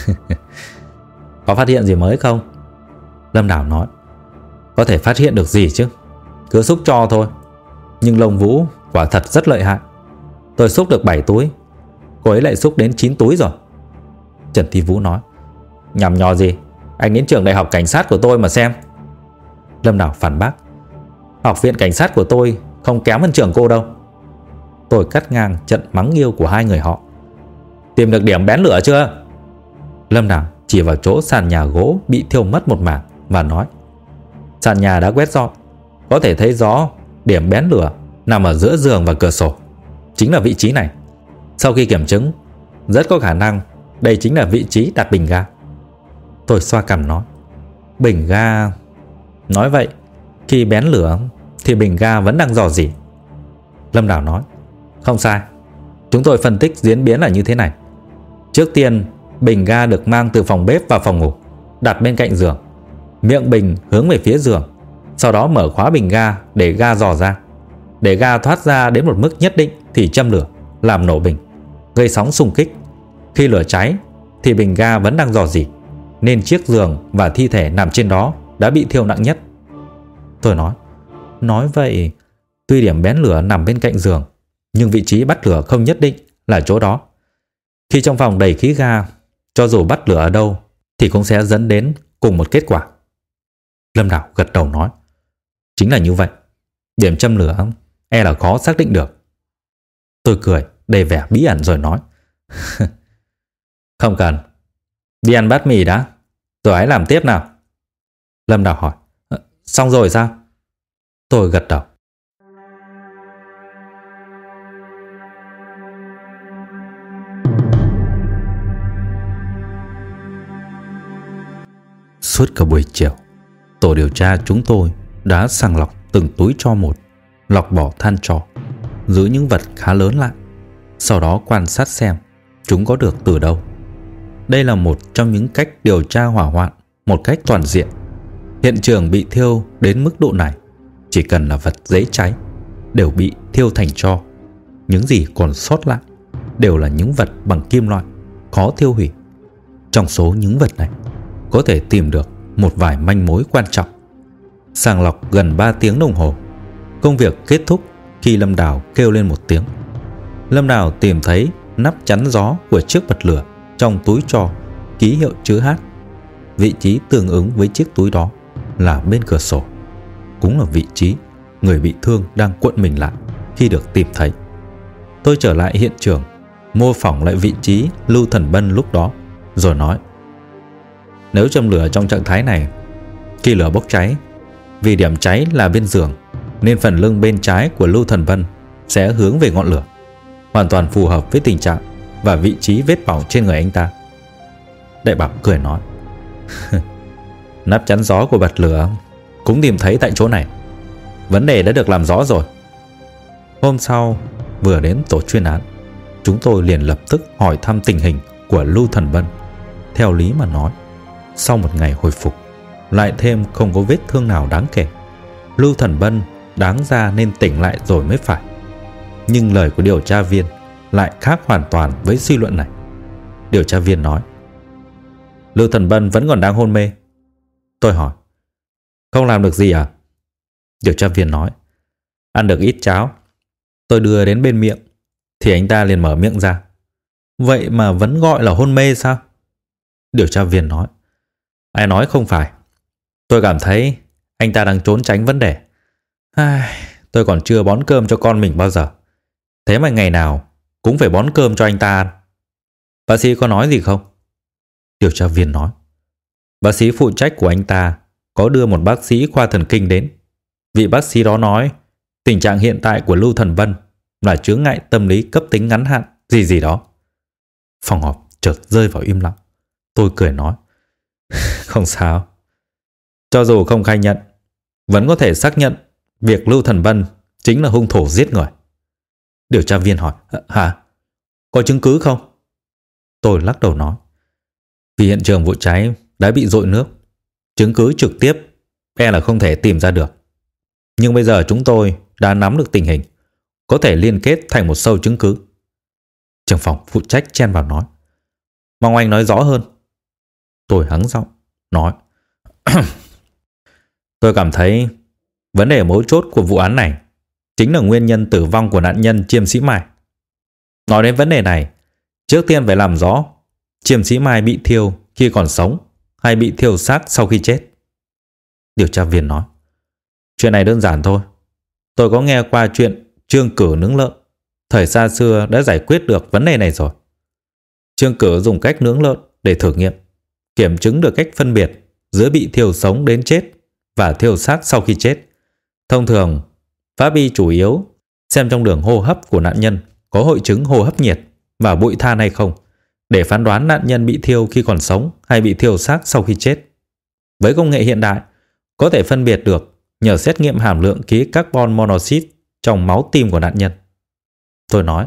Có phát hiện gì mới không? Lâm Đào nói. Có thể phát hiện được gì chứ, cứ xúc cho thôi. Nhưng lông Vũ quả thật rất lợi hại. Tôi xúc được bảy túi, cô ấy lại xúc đến chín túi rồi. Trần Thi Vũ nói. Nhằm nhò gì, anh đến trường đại học cảnh sát của tôi mà xem. Lâm Đào phản bác. Học viện cảnh sát của tôi không kém hơn trường cô đâu. Tôi cắt ngang trận mắng yêu của hai người họ. Tìm được điểm bén lửa chưa? Lâm Đào chỉ vào chỗ sàn nhà gỗ bị thiêu mất một mảng và nói. Sàn nhà đã quét dọn, có thể thấy rõ điểm bén lửa nằm ở giữa giường và cửa sổ, chính là vị trí này. Sau khi kiểm chứng, rất có khả năng đây chính là vị trí đặt bình ga. Tôi xoa cằm nói. Bình ga? Nói vậy, khi bén lửa thì bình ga vẫn đang rò rỉ. Lâm Đào nói. Không sai, chúng tôi phân tích diễn biến là như thế này. Trước tiên, bình ga được mang từ phòng bếp vào phòng ngủ, đặt bên cạnh giường. Miệng bình hướng về phía giường. Sau đó mở khóa bình ga để ga dò ra. Để ga thoát ra đến một mức nhất định thì châm lửa, làm nổ bình, gây sóng xung kích. Khi lửa cháy thì bình ga vẫn đang rò rỉ, nên chiếc giường và thi thể nằm trên đó đã bị thiêu nặng nhất. Tôi nói. Nói vậy, tuy điểm bén lửa nằm bên cạnh giường, nhưng vị trí bắt lửa không nhất định là chỗ đó. Khi trong phòng đầy khí ga, cho dù bắt lửa ở đâu thì cũng sẽ dẫn đến cùng một kết quả. Lâm Đào gật đầu nói. Chính là như vậy. Điểm châm lửa e là khó xác định được. Tôi cười đầy vẻ bí ẩn rồi nói. Không cần, đi ăn bát mì đã, rồi hãy làm tiếp nào. Lâm Đào hỏi. Xong rồi sao? Tôi gật đầu. Suốt cả buổi chiều, tổ điều tra chúng tôi đã sàng lọc từng túi tro một, lọc bỏ than tro, giữ những vật khá lớn lại, sau đó quan sát xem chúng có được từ đâu. Đây là một trong những cách điều tra hỏa hoạn một cách toàn diện. Hiện trường bị thiêu đến mức độ này, chỉ cần là vật dễ cháy đều bị thiêu thành tro. Những gì còn sót lại đều là những vật bằng kim loại, khó tiêu hủy. Trong số những vật này có thể tìm được một vài manh mối quan trọng. Sàng lọc gần ba tiếng đồng hồ, công việc kết thúc khi Lâm Đào kêu lên một tiếng. Lâm Đào tìm thấy nắp chắn gió của chiếc bật lửa trong túi tro ký hiệu chữ H. Vị trí tương ứng với chiếc túi đó là bên cửa sổ, cũng là vị trí người bị thương đang cuộn mình lại khi được tìm thấy. Tôi trở lại hiện trường, mô phỏng lại vị trí Lưu Thần Bân lúc đó, rồi nói. Nếu châm lửa trong trạng thái này, khi lửa bốc cháy, vì điểm cháy là bên giường, nên phần lưng bên trái của Lưu Thần Bân sẽ hướng về ngọn lửa, hoàn toàn phù hợp với tình trạng và vị trí vết bỏng trên người anh ta. Đại Bảo cười nói. Nắp chắn gió của bật lửa cũng tìm thấy tại chỗ này. Vấn đề đã được làm rõ rồi. Hôm sau, vừa đến tổ chuyên án, chúng tôi liền lập tức hỏi thăm tình hình của Lưu Thần Bân. Theo lý mà nói, sau một ngày hồi phục, lại thêm không có vết thương nào đáng kể, Lưu Thần Bân đáng ra nên tỉnh lại rồi mới phải. Nhưng lời của điều tra viên lại khác hoàn toàn với suy luận này. Điều tra viên nói. Lưu Thần Bân vẫn còn đang hôn mê. Tôi hỏi. Không làm được gì à? Điều tra viên nói. Ăn được ít cháo. Tôi đưa đến bên miệng thì anh ta liền mở miệng ra. Vậy mà vẫn gọi là hôn mê sao? Điều tra viên nói. Ai nói không phải. Tôi cảm thấy anh ta đang trốn tránh vấn đề. Ai, tôi còn chưa bón cơm cho con mình bao giờ, thế mà ngày nào cũng phải bón cơm cho anh ta ăn. Bác sĩ có nói gì không? Điều tra viên nói. Bác sĩ phụ trách của anh ta có đưa một bác sĩ khoa thần kinh đến. Vị bác sĩ đó nói tình trạng hiện tại của Lưu Thần Bân là chướng ngại tâm lý cấp tính ngắn hạn gì gì đó. Phòng họp chợt rơi vào im lặng. Tôi cười nói. Không sao. Cho dù không khai nhận, vẫn có thể xác nhận việc Lưu Thần Bân chính là hung thủ giết người. Điều tra viên hỏi. Hả? Có chứng cứ không? Tôi lắc đầu nói. Vì hiện trường vụ cháy đã bị dội nước, chứng cứ trực tiếp e là không thể tìm ra được. Nhưng bây giờ chúng tôi đã nắm được tình hình, có thể liên kết thành một sâu chứng cứ. Trưởng phòng phụ trách chen vào nói: Mong anh nói rõ hơn. Tôi hắng giọng nói: Tôi cảm thấy vấn đề mấu chốt của vụ án này chính là nguyên nhân tử vong của nạn nhân Chiêm Sĩ Mai. Nói đến vấn đề này, trước tiên phải làm rõ Chiêm Sĩ Mai bị thiêu khi còn sống hay bị thiêu xác sau khi chết. Điều tra viên nói: Chuyện này đơn giản thôi. Tôi có nghe qua chuyện Trương Cử nướng lợn. Thời xa xưa đã giải quyết được vấn đề này rồi. Trương Cử dùng cách nướng lợn để thử nghiệm, kiểm chứng được cách phân biệt giữa bị thiêu sống đến chết và thiêu xác sau khi chết. Thông thường, pháp y chủ yếu xem trong đường hô hấp của nạn nhân có hội chứng hô hấp nhiệt và bụi than hay không, để phán đoán nạn nhân bị thiêu khi còn sống hay bị thiêu xác sau khi chết. Với công nghệ hiện đại, có thể phân biệt được nhờ xét nghiệm hàm lượng khí carbon monoxide trong máu tim của nạn nhân. Tôi nói: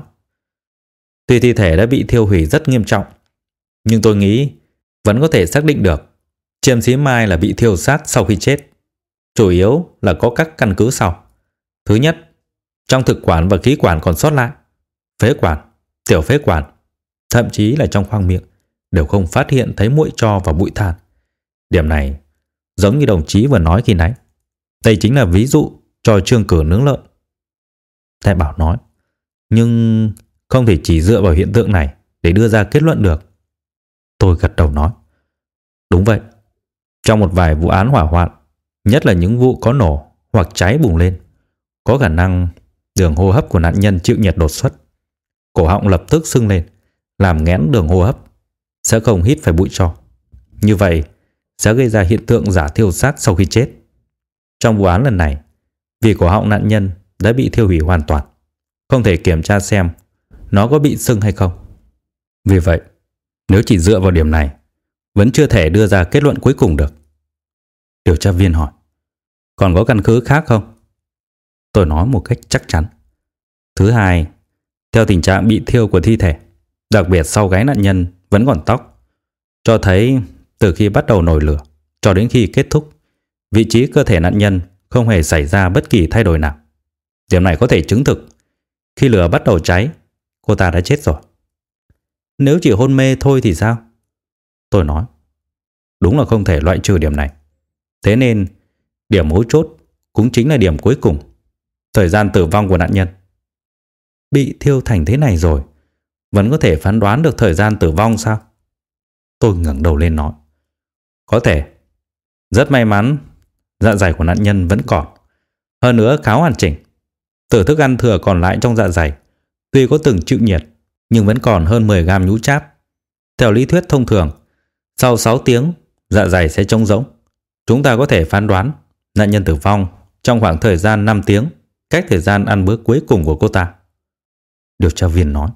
Tuy thi thể đã bị thiêu hủy rất nghiêm trọng, nhưng tôi nghĩ vẫn có thể xác định được Chiêm Sĩ Mai là bị thiêu xác sau khi chết. Chủ yếu là có các căn cứ sau. Thứ nhất, trong thực quản và khí quản còn sót lại, phế quản, tiểu phế quản, thậm chí là trong khoang miệng đều không phát hiện thấy muội tro và bụi than. Điểm này giống như đồng chí vừa nói khi nãy. Đây chính là ví dụ cho Trương Cử nướng lợn. Đại Bảo nói: Nhưng không thể chỉ dựa vào hiện tượng này để đưa ra kết luận được. Tôi gật đầu nói: Đúng vậy. Trong một vài vụ án hỏa hoạn, nhất là những vụ có nổ hoặc cháy bùng lên, có khả năng đường hô hấp của nạn nhân chịu nhiệt đột xuất, cổ họng lập tức sưng lên, làm nghẽn đường hô hấp, sẽ không hít phải bụi tro. Như vậy sẽ gây ra hiện tượng giả thiêu xác sau khi chết. Trong vụ án lần này, vì cổ họng nạn nhân đã bị thiêu hủy hoàn toàn, không thể kiểm tra xem nó có bị sưng hay không. Vì vậy, nếu chỉ dựa vào điểm này, vẫn chưa thể đưa ra kết luận cuối cùng được. Điều tra viên hỏi: Còn có căn cứ khác không? Tôi nói một cách chắc chắn: Thứ hai, theo tình trạng bị thiêu của thi thể, đặc biệt sau gáy nạn nhân vẫn còn tóc, cho thấy từ khi bắt đầu nổi lửa cho đến khi kết thúc, vị trí cơ thể nạn nhân không hề xảy ra bất kỳ thay đổi nào. Điểm này có thể chứng thực khi lửa bắt đầu cháy, cô ta đã chết rồi. Nếu chỉ hôn mê thôi thì sao? Tôi nói: Đúng là không thể loại trừ điểm này. Thế nên điểm mấu chốt cũng chính là điểm cuối cùng, thời gian tử vong của nạn nhân. Bị thiêu thành thế này rồi, vẫn có thể phán đoán được thời gian tử vong sao? Tôi ngẩng đầu lên nói: Có thể. Rất may mắn, dạ dày của nạn nhân vẫn còn, hơn nữa khá hoàn chỉnh. Từ thức ăn thừa còn lại trong dạ dày, tuy có từng chịu nhiệt, nhưng vẫn còn hơn mười gam nhũ cháp. Theo lý thuyết thông thường, sau sáu tiếng, dạ dày sẽ trống rỗng. Chúng ta có thể phán đoán nạn nhân tử vong trong khoảng thời gian năm tiếng, cách thời gian ăn bữa cuối cùng của cô ta. Điều tra viên nói: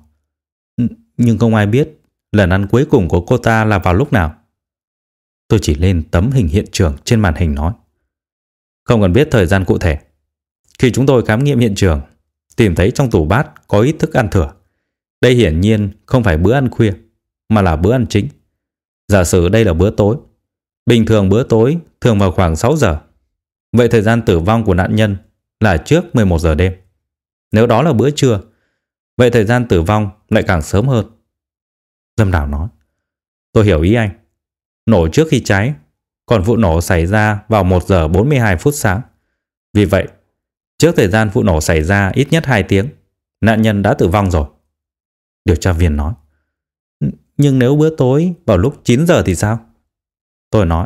Nhưng không ai biết lần ăn cuối cùng của cô ta là vào lúc nào. Tôi chỉ lên tấm hình hiện trường trên màn hình nói: Không cần biết thời gian cụ thể. Khi chúng tôi khám nghiệm hiện trường, tìm thấy trong tủ bát có ít thức ăn thừa. Đây hiển nhiên không phải bữa ăn khuya, mà là bữa ăn chính. Giả sử đây là bữa tối. Bình thường bữa tối thường vào khoảng sáu giờ. Vậy thời gian tử vong của nạn nhân là trước mười một giờ đêm. Nếu đó là bữa trưa, vậy thời gian tử vong lại càng sớm hơn. Lâm Đào nói: Tôi hiểu ý anh. Nổ trước khi cháy, còn vụ nổ xảy ra vào một giờ bốn mươi hai phút sáng. Vì vậy, trước thời gian vụ nổ xảy ra ít nhất hai tiếng, nạn nhân đã tử vong rồi. Điều tra viên nói: Nhưng nếu bữa tối vào lúc chín giờ thì sao? Tôi nói: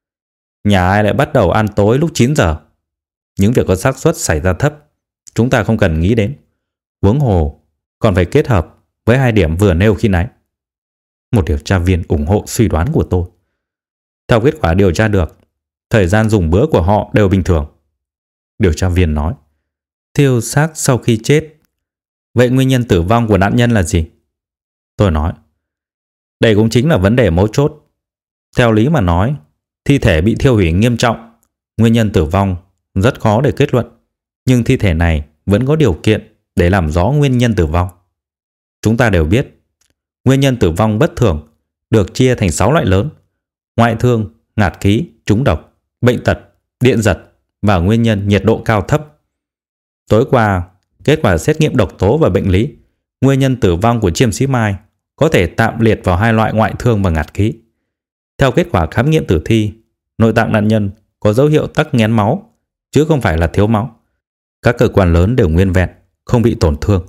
Nhà ai lại bắt đầu ăn tối lúc chín giờ? Những việc có xác suất xảy ra thấp, chúng ta không cần nghĩ đến. Huống hồ còn phải kết hợp với hai điểm vừa nêu khi nãy. Một điều tra viên ủng hộ suy đoán của tôi. Theo kết quả điều tra được, thời gian dùng bữa của họ đều bình thường. Điều tra viên nói: Thiêu xác sau khi chết. Vậy nguyên nhân tử vong của nạn nhân là gì? Tôi nói: Đây cũng chính là vấn đề mấu chốt. Theo lý mà nói, thi thể bị thiêu hủy nghiêm trọng, nguyên nhân tử vong rất khó để kết luận. Nhưng thi thể này vẫn có điều kiện để làm rõ nguyên nhân tử vong. Chúng ta đều biết, nguyên nhân tử vong bất thường được chia thành sáu loại lớn: ngoại thương, ngạt khí, trúng độc, bệnh tật, điện giật và nguyên nhân nhiệt độ cao thấp. Tối qua, Kết quả xét nghiệm độc tố và bệnh lý, nguyên nhân tử vong của Chiêm Sĩ Mai có thể tạm liệt vào hai loại ngoại thương và ngạt khí. Theo kết quả khám nghiệm tử thi, nội tạng nạn nhân có dấu hiệu tắc nghẽn máu, chứ không phải là thiếu máu. Các cơ quan lớn đều nguyên vẹn, không bị tổn thương.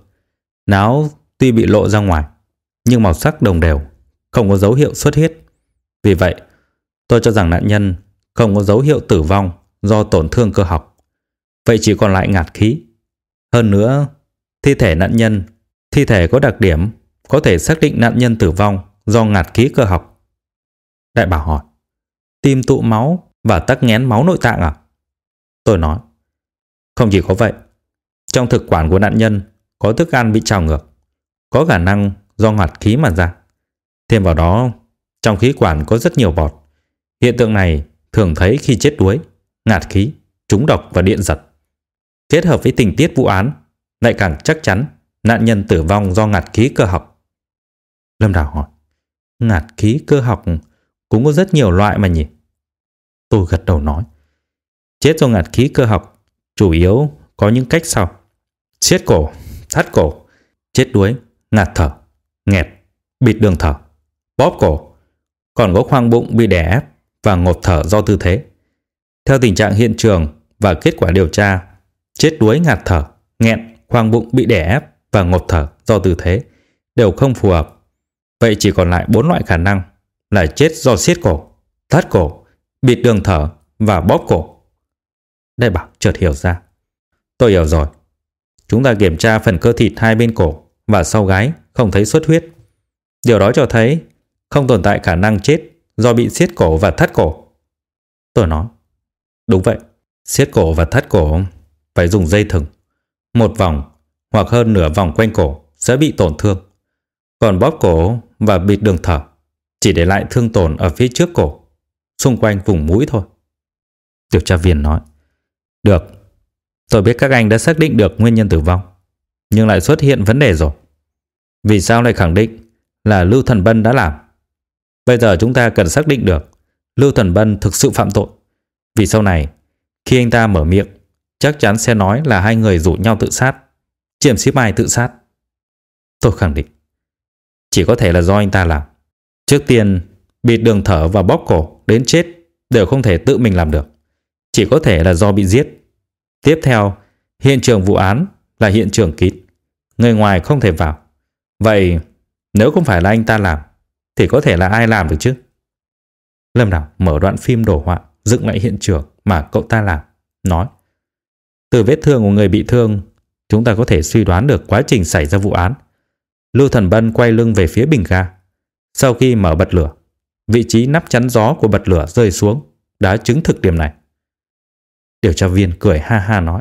Não tuy bị lộ ra ngoài, nhưng màu sắc đồng đều, không có dấu hiệu xuất huyết. Vì vậy, tôi cho rằng nạn nhân không có dấu hiệu tử vong do tổn thương cơ học. Vậy chỉ còn lại ngạt khí. Hơn nữa, thi thể nạn nhân, thi thể có đặc điểm có thể xác định nạn nhân tử vong do ngạt khí cơ học. Đại Bảo hỏi, tim tụ máu và tắc nghẽn máu nội tạng à? Tôi nói, không chỉ có vậy. Trong thực quản của nạn nhân có thức ăn bị trào ngược, có khả năng do ngạt khí mà ra. Thêm vào đó, trong khí quản có rất nhiều bọt. Hiện tượng này thường thấy khi chết đuối, ngạt khí, trúng độc và điện giật. Kết hợp với tình tiết vụ án, lại càng chắc chắn nạn nhân tử vong do ngạt khí cơ học. Lâm Đào hỏi, ngạt khí cơ học cũng có rất nhiều loại mà nhỉ? Tôi gật đầu nói, chết do ngạt khí cơ học chủ yếu có những cách sau: siết cổ, thắt cổ, chết đuối, ngạt thở, nghẹt, bịt đường thở, bóp cổ, còn có khoang bụng bị đè ép và ngột thở do tư thế. Theo tình trạng hiện trường và kết quả điều tra, chết đuối, ngạt thở, nghẹn, khoang bụng bị đè ép và ngột thở do tư thế đều không phù hợp. Vậy chỉ còn lại bốn loại khả năng là chết do siết cổ, thắt cổ, bịt đường thở và bóp cổ. Đại Bảo chợt hiểu ra. Tôi hiểu rồi. Chúng ta kiểm tra phần cơ thịt hai bên cổ và sau gáy không thấy xuất huyết. Điều đó cho thấy không tồn tại khả năng chết do bị siết cổ và thắt cổ. Tôi nói, đúng vậy. Siết cổ và thắt cổ phải dùng dây thừng. Một vòng hoặc hơn nửa vòng quanh cổ sẽ bị tổn thương. Còn bóp cổ và bịt đường thở chỉ để lại thương tổn ở phía trước cổ, xung quanh vùng mũi thôi. Điều tra viên nói, được. Tôi biết các anh đã xác định được nguyên nhân tử vong, nhưng lại xuất hiện vấn đề rồi. Vì sao lại khẳng định là Lưu Thần Bân đã làm? Bây giờ chúng ta cần xác định được Lưu Thần Bân thực sự phạm tội. Vì sau này, khi anh ta mở miệng, chắc chắn sẽ nói là hai người rủ nhau tự sát, Chiêm Sĩ Mai tự sát. Tôi khẳng định, chỉ có thể là do anh ta làm. Trước tiên, bịt đường thở và bóp cổ đến chết đều không thể tự mình làm được, chỉ có thể là do bị giết. Tiếp theo, hiện trường vụ án là hiện trường kín, người ngoài không thể vào. Vậy nếu không phải là anh ta làm thì có thể là ai làm được chứ? Lâm Đào mở đoạn phim đồ họa dựng lại hiện trường mà cậu ta làm, nói, từ vết thương của người bị thương, chúng ta có thể suy đoán được quá trình xảy ra vụ án. Lưu Thần Bân quay lưng về phía bình ga. Sau khi mở bật lửa, vị trí nắp chắn gió của bật lửa rơi xuống đã chứng thực điểm này. Điều tra viên cười ha ha nói,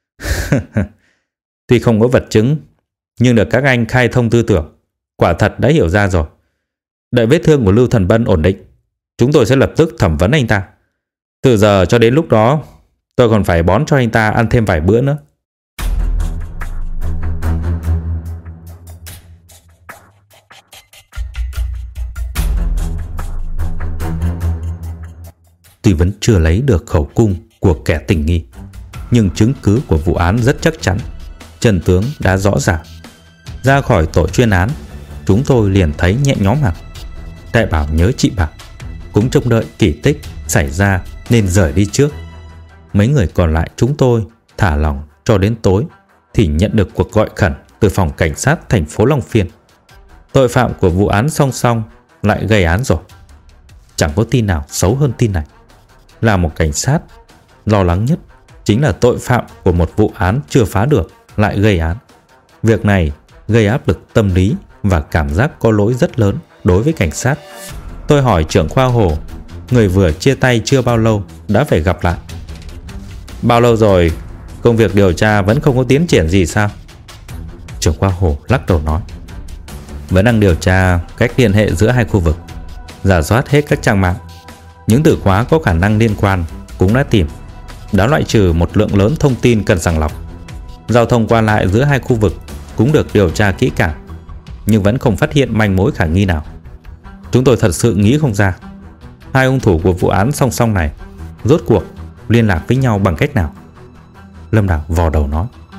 tuy không có vật chứng, nhưng được các anh khai thông tư tưởng, quả thật đã hiểu ra rồi. Đợi vết thương của Lưu Thần Bân ổn định, chúng tôi sẽ lập tức thẩm vấn anh ta. Từ giờ cho đến lúc đó, tôi còn phải bón cho anh ta ăn thêm vài bữa nữa. Tuy vẫn chưa lấy được khẩu cung của kẻ tình nghi, nhưng chứng cứ của vụ án rất chắc chắn, chân tướng đã rõ ràng. Ra khỏi tổ chuyên án, chúng tôi liền thấy nhẹ nhõm hẳn. Đại Bảo nhớ chị Bảo, cũng trông đợi kỳ tích xảy ra nên rời đi trước. Mấy người còn lại chúng tôi thả lỏng cho đến tối thì nhận được cuộc gọi khẩn từ phòng cảnh sát thành phố Long Phiên. Tội phạm của vụ án song song lại gây án rồi. Chẳng có tin nào xấu hơn tin này. Là một cảnh sát, lo lắng nhất chính là tội phạm của một vụ án chưa phá được lại gây án. Việc này gây áp lực tâm lý và cảm giác có lỗi rất lớn đối với cảnh sát. Tôi hỏi trưởng khoa Hồ, người vừa chia tay chưa bao lâu đã phải gặp lại. Bao lâu rồi, công việc điều tra vẫn không có tiến triển gì sao? Trưởng khoa Hồ lắc đầu nói, vẫn đang điều tra cách liên hệ giữa hai khu vực, rà soát hết các trang mạng. Những từ khóa có khả năng liên quan cũng đã tìm, đã loại trừ một lượng lớn thông tin cần sàng lọc. Giao thông qua lại giữa hai khu vực cũng được điều tra kỹ càng, nhưng vẫn không phát hiện manh mối khả nghi nào. Chúng tôi thật sự nghĩ không ra hai hung thủ của vụ án song song này rốt cuộc liên lạc với nhau bằng cách nào. Lâm Đào vò đầu nói,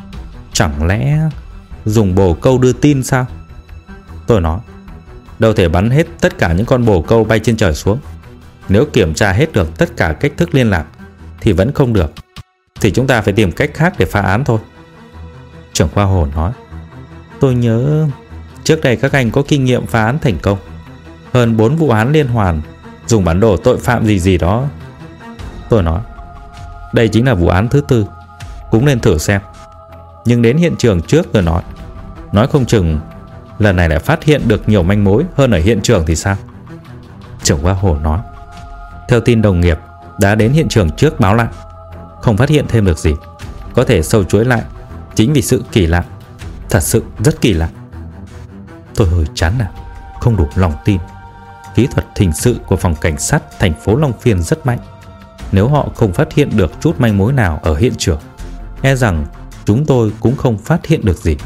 Chẳng lẽ dùng bồ câu đưa tin sao? Tôi nói, đâu thể bắn hết tất cả những con bồ câu bay trên trời xuống. Nếu kiểm tra hết được tất cả cách thức liên lạc thì vẫn không được, thì chúng ta phải tìm cách khác để phá án thôi. Trưởng khoa Hồ nói, tôi nhớ trước đây các anh có kinh nghiệm phá án thành công hơn bốn vụ án liên hoàn dùng bản đồ tội phạm gì gì đó. Tôi nói, đây chính là vụ án thứ tư, cũng nên thử xem. Nhưng đến hiện trường trước rồi nói, nói không chừng lần này lại phát hiện được nhiều manh mối hơn ở hiện trường thì sao? Trưởng khoa Hồ nói, theo tin đồng nghiệp đã đến hiện trường trước báo lại, không phát hiện thêm được gì có thể sâu chuỗi lại chính vì sự kỳ lạ, thật sự rất kỳ lạ. Tôi hơi chán nản, không đủ lòng tin. Kỹ thuật hình sự của phòng cảnh sát thành phố Long Phiên rất mạnh. Nếu họ không phát hiện được chút manh mối nào ở hiện trường, e rằng chúng tôi cũng không phát hiện được gì.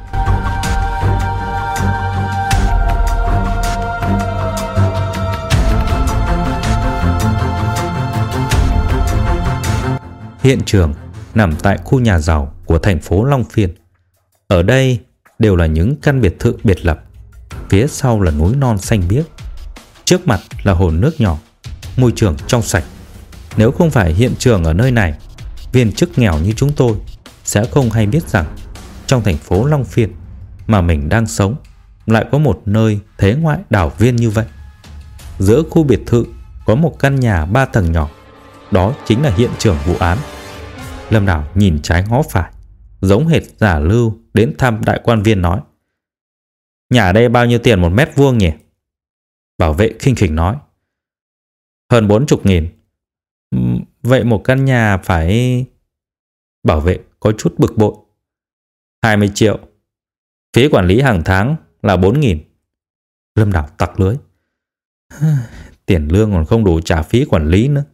Hiện trường nằm tại khu nhà giàu của thành phố Long Phiên. Ở đây đều là những căn biệt thự biệt lập. Phía sau là núi non xanh biếc. Trước mặt là hồ nước nhỏ, môi trường trong sạch. Nếu không phải hiện trường ở nơi này, viên chức nghèo như chúng tôi sẽ không hay biết rằng trong thành phố Long Phiên mà mình đang sống lại có một nơi thế ngoại đảo viên như vậy. Giữa khu biệt thự có một căn nhà ba tầng nhỏ. Đó chính là hiện trường vụ án. Lâm Đảo nhìn trái ngó phải, giống hệt giả lưu đến thăm đại quan viên nói, nhà ở đây bao nhiêu tiền một mét vuông nhỉ? Bảo vệ khinh khỉnh nói, hơn bốn chục nghìn. Vậy một căn nhà phải... Bảo vệ có chút bực bội, hai mươi triệu. Phí quản lý hàng tháng là bốn nghìn. Lâm Đảo tặc lưới, tiền lương còn không đủ trả phí quản lý nữa.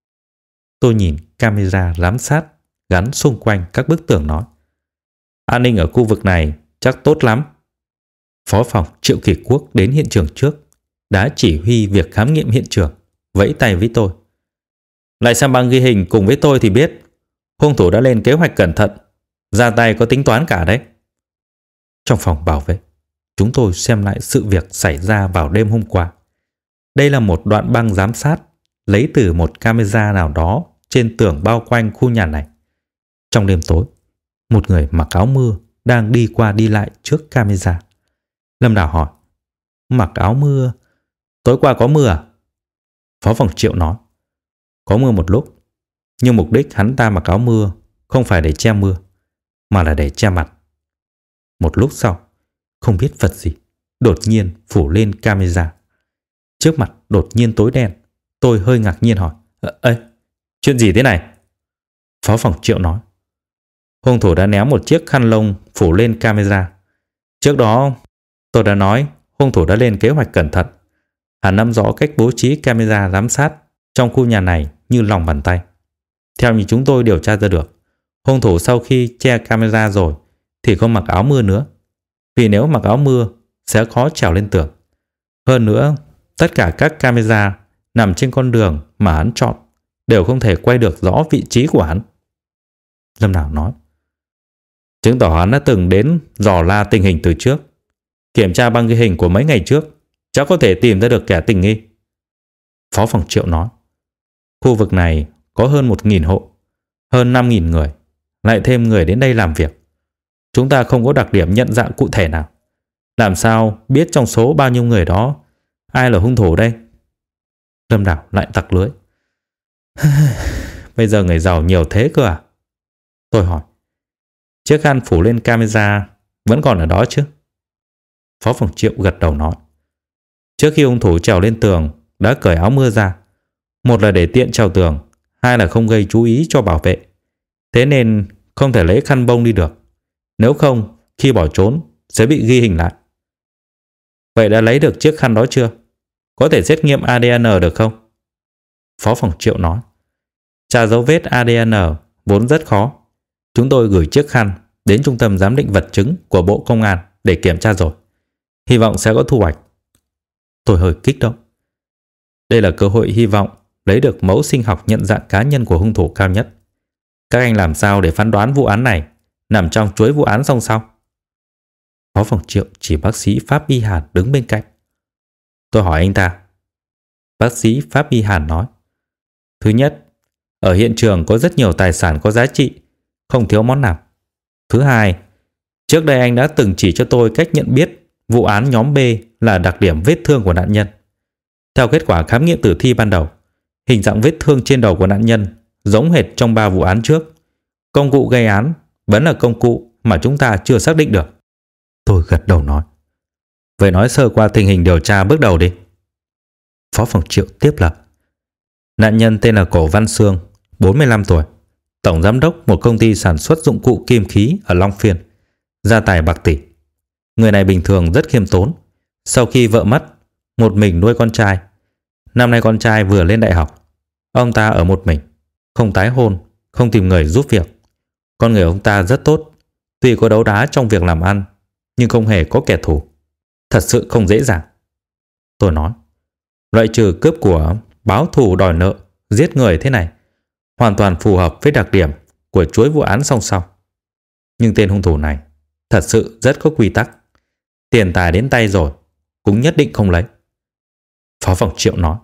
Tôi nhìn camera giám sát gắn xung quanh các bức tường nói, an ninh ở khu vực này chắc tốt lắm. Phó phòng Triệu Kỳ Quốc đến hiện trường trước, đã chỉ huy việc khám nghiệm hiện trường, vẫy tay với tôi. Lại xem băng ghi hình cùng với tôi thì biết hung thủ đã lên kế hoạch cẩn thận, ra tay có tính toán cả đấy. Trong phòng bảo vệ, chúng tôi xem lại sự việc xảy ra vào đêm hôm qua. Đây là một đoạn băng giám sát lấy từ một camera nào đó trên tường bao quanh khu nhà này. Trong đêm tối, một người mặc áo mưa đang đi qua đi lại trước camera. Lâm Đảo hỏi, mặc áo mưa, tối qua có mưa à? Phó phòng Triệu nói, có mưa một lúc, nhưng mục đích hắn ta mặc áo mưa không phải để che mưa, mà là để che mặt. Một lúc sau, không biết vật gì đột nhiên phủ lên camera. Trước mặt đột nhiên tối đen. Tôi hơi ngạc nhiên hỏi, Ê, chuyện gì thế này? Phó phòng Triệu nói, hung thủ đã ném một chiếc khăn lông phủ lên camera. Trước đó tôi đã nói hung thủ đã lên kế hoạch cẩn thận. Hắn nắm rõ cách bố trí camera giám sát trong khu nhà này như lòng bàn tay. Theo như chúng tôi điều tra ra được, hung thủ sau khi che camera rồi thì không mặc áo mưa nữa. Vì nếu mặc áo mưa sẽ khó trèo lên tường. Hơn nữa, tất cả các camera nằm trên con đường mà hắn chọn đều không thể quay được rõ vị trí của hắn. Lâm Đảo nói, chứng tỏ hắn đã từng đến dò la tình hình từ trước. Kiểm tra băng ghi hình của mấy ngày trước, chắc có thể tìm ra được kẻ tình nghi. Phó phòng Triệu nói, khu vực này có hơn một nghìn hộ, hơn năm nghìn người, lại thêm người đến đây làm việc. Chúng ta không có đặc điểm nhận dạng cụ thể nào. Làm sao biết trong số bao nhiêu người đó ai là hung thủ đây? Lâm Đảo lại tặc lưới, bây giờ người giàu nhiều thế cơ à? Tôi hỏi, chiếc khăn phủ lên camera vẫn còn ở đó chứ? Phó phòng Triệu gật đầu nói, trước khi hung thủ trèo lên tường đã cởi áo mưa ra. Một là để tiện trèo tường, hai là không gây chú ý cho bảo vệ. Thế nên không thể lấy khăn bông đi được. Nếu không, khi bỏ trốn sẽ bị ghi hình lại. Vậy đã lấy được chiếc khăn đó chưa? Có thể xét nghiệm a đê en được không? Phó phòng Triệu nói, tra dấu vết a đê en vốn rất khó. Chúng tôi gửi chiếc khăn đến trung tâm giám định vật chứng của Bộ Công an để kiểm tra rồi. Hy vọng sẽ có thu hoạch. Tôi hơi kích động. Đây là cơ hội hy vọng lấy được mẫu sinh học nhận dạng cá nhân của hung thủ cao nhất. Các anh làm sao để phán đoán vụ án này nằm trong chuỗi vụ án song song. Phó phòng Triệu chỉ bác sĩ Pháp Y Hàn đứng bên cạnh. Tôi hỏi anh ta. Bác sĩ Pháp Y Hàn nói: Thứ nhất, ở hiện trường có rất nhiều tài sản có giá trị, không thiếu món nào. Thứ hai, trước đây anh đã từng chỉ cho tôi cách nhận biết vụ án nhóm B là đặc điểm vết thương của nạn nhân. Theo kết quả khám nghiệm tử thi ban đầu, hình dạng vết thương trên đầu của nạn nhân giống hệt trong ba vụ án trước. Công cụ gây án vẫn là công cụ mà chúng ta chưa xác định được. Tôi gật đầu nói: Vậy nói sơ qua tình hình điều tra bước đầu đi. Phó phòng Triệu tiếp lời: Nạn nhân tên là Cổ Văn Xương, bốn mươi lăm tuổi, tổng giám đốc một công ty sản xuất dụng cụ kim khí ở Long Phiên, gia tài bạc tỷ. Người này bình thường rất khiêm tốn. Sau khi vợ mất, một mình nuôi con trai. Năm nay con trai vừa lên đại học. Ông ta ở một mình, không tái hôn, không tìm người giúp việc. Con người ông ta rất tốt, tuy có đấu đá trong việc làm ăn, nhưng không hề có kẻ thù. Thật sự không dễ dàng. Tôi nói: Loại trừ cướp của, báo thù đòi nợ, giết người thế này, hoàn toàn phù hợp với đặc điểm của chuỗi vụ án song song. Nhưng tên hung thủ này thật sự rất có quy tắc. Tiền tài đến tay rồi cũng nhất định không lấy. Phó phòng Triệu nói: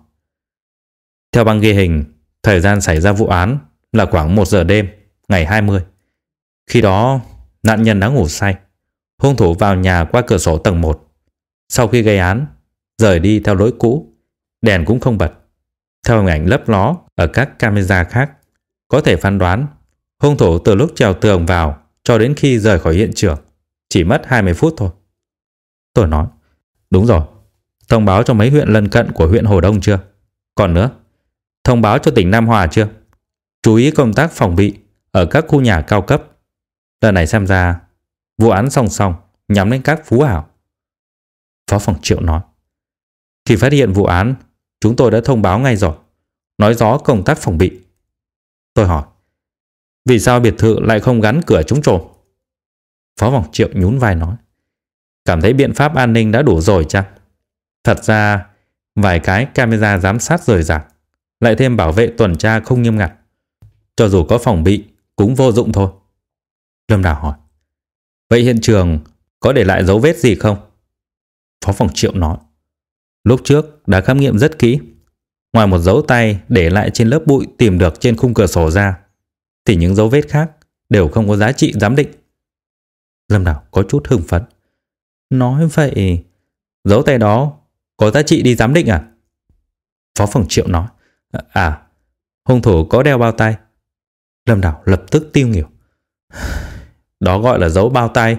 Theo băng ghi hình, thời gian xảy ra vụ án là khoảng một giờ đêm ngày hai mươi. Khi đó nạn nhân đã ngủ say. Hung thủ vào nhà qua cửa sổ tầng một. Sau khi gây án, rời đi theo lối cũ, đèn cũng không bật. Theo hình ảnh lấp ló ở các camera khác, có thể phán đoán hung thủ từ lúc trèo tường vào cho đến khi rời khỏi hiện trường chỉ mất hai mươi phút thôi. Tôi nói: Đúng rồi. Thông báo cho mấy huyện lân cận của huyện Hồ Đông chưa? Còn nữa, thông báo cho tỉnh Nam Hòa chưa? Chú ý công tác phòng bị ở các khu nhà cao cấp. Lần này xem ra vụ án song song nhắm đến các phú hào. Phó phòng Triệu nói: Khi phát hiện vụ án, chúng tôi đã thông báo ngay rồi, nói rõ công tác phòng bị. Tôi hỏi: Vì sao biệt thự lại không gắn cửa chống trộm? Phó phòng Triệu nhún vai nói: Cảm thấy biện pháp an ninh đã đủ rồi chăng? Thật ra vài cái camera giám sát rời rạc, lại thêm bảo vệ tuần tra không nghiêm ngặt, cho dù có phòng bị cũng vô dụng thôi. Lâm Đào hỏi: Vậy hiện trường có để lại dấu vết gì không? Phó phòng Triệu nói: Lúc trước đã khám nghiệm rất kỹ. Ngoài một dấu tay để lại trên lớp bụi tìm được trên khung cửa sổ ra, thì những dấu vết khác đều không có giá trị giám định. Lâm Đào có chút hưng phấn: Nói vậy dấu tay đó có giá trị đi giám định à? Phó phòng Triệu nói: À, hung thủ có đeo bao tay. Lâm Đào lập tức tiêu nghỉu: Đó gọi là dấu bao tay.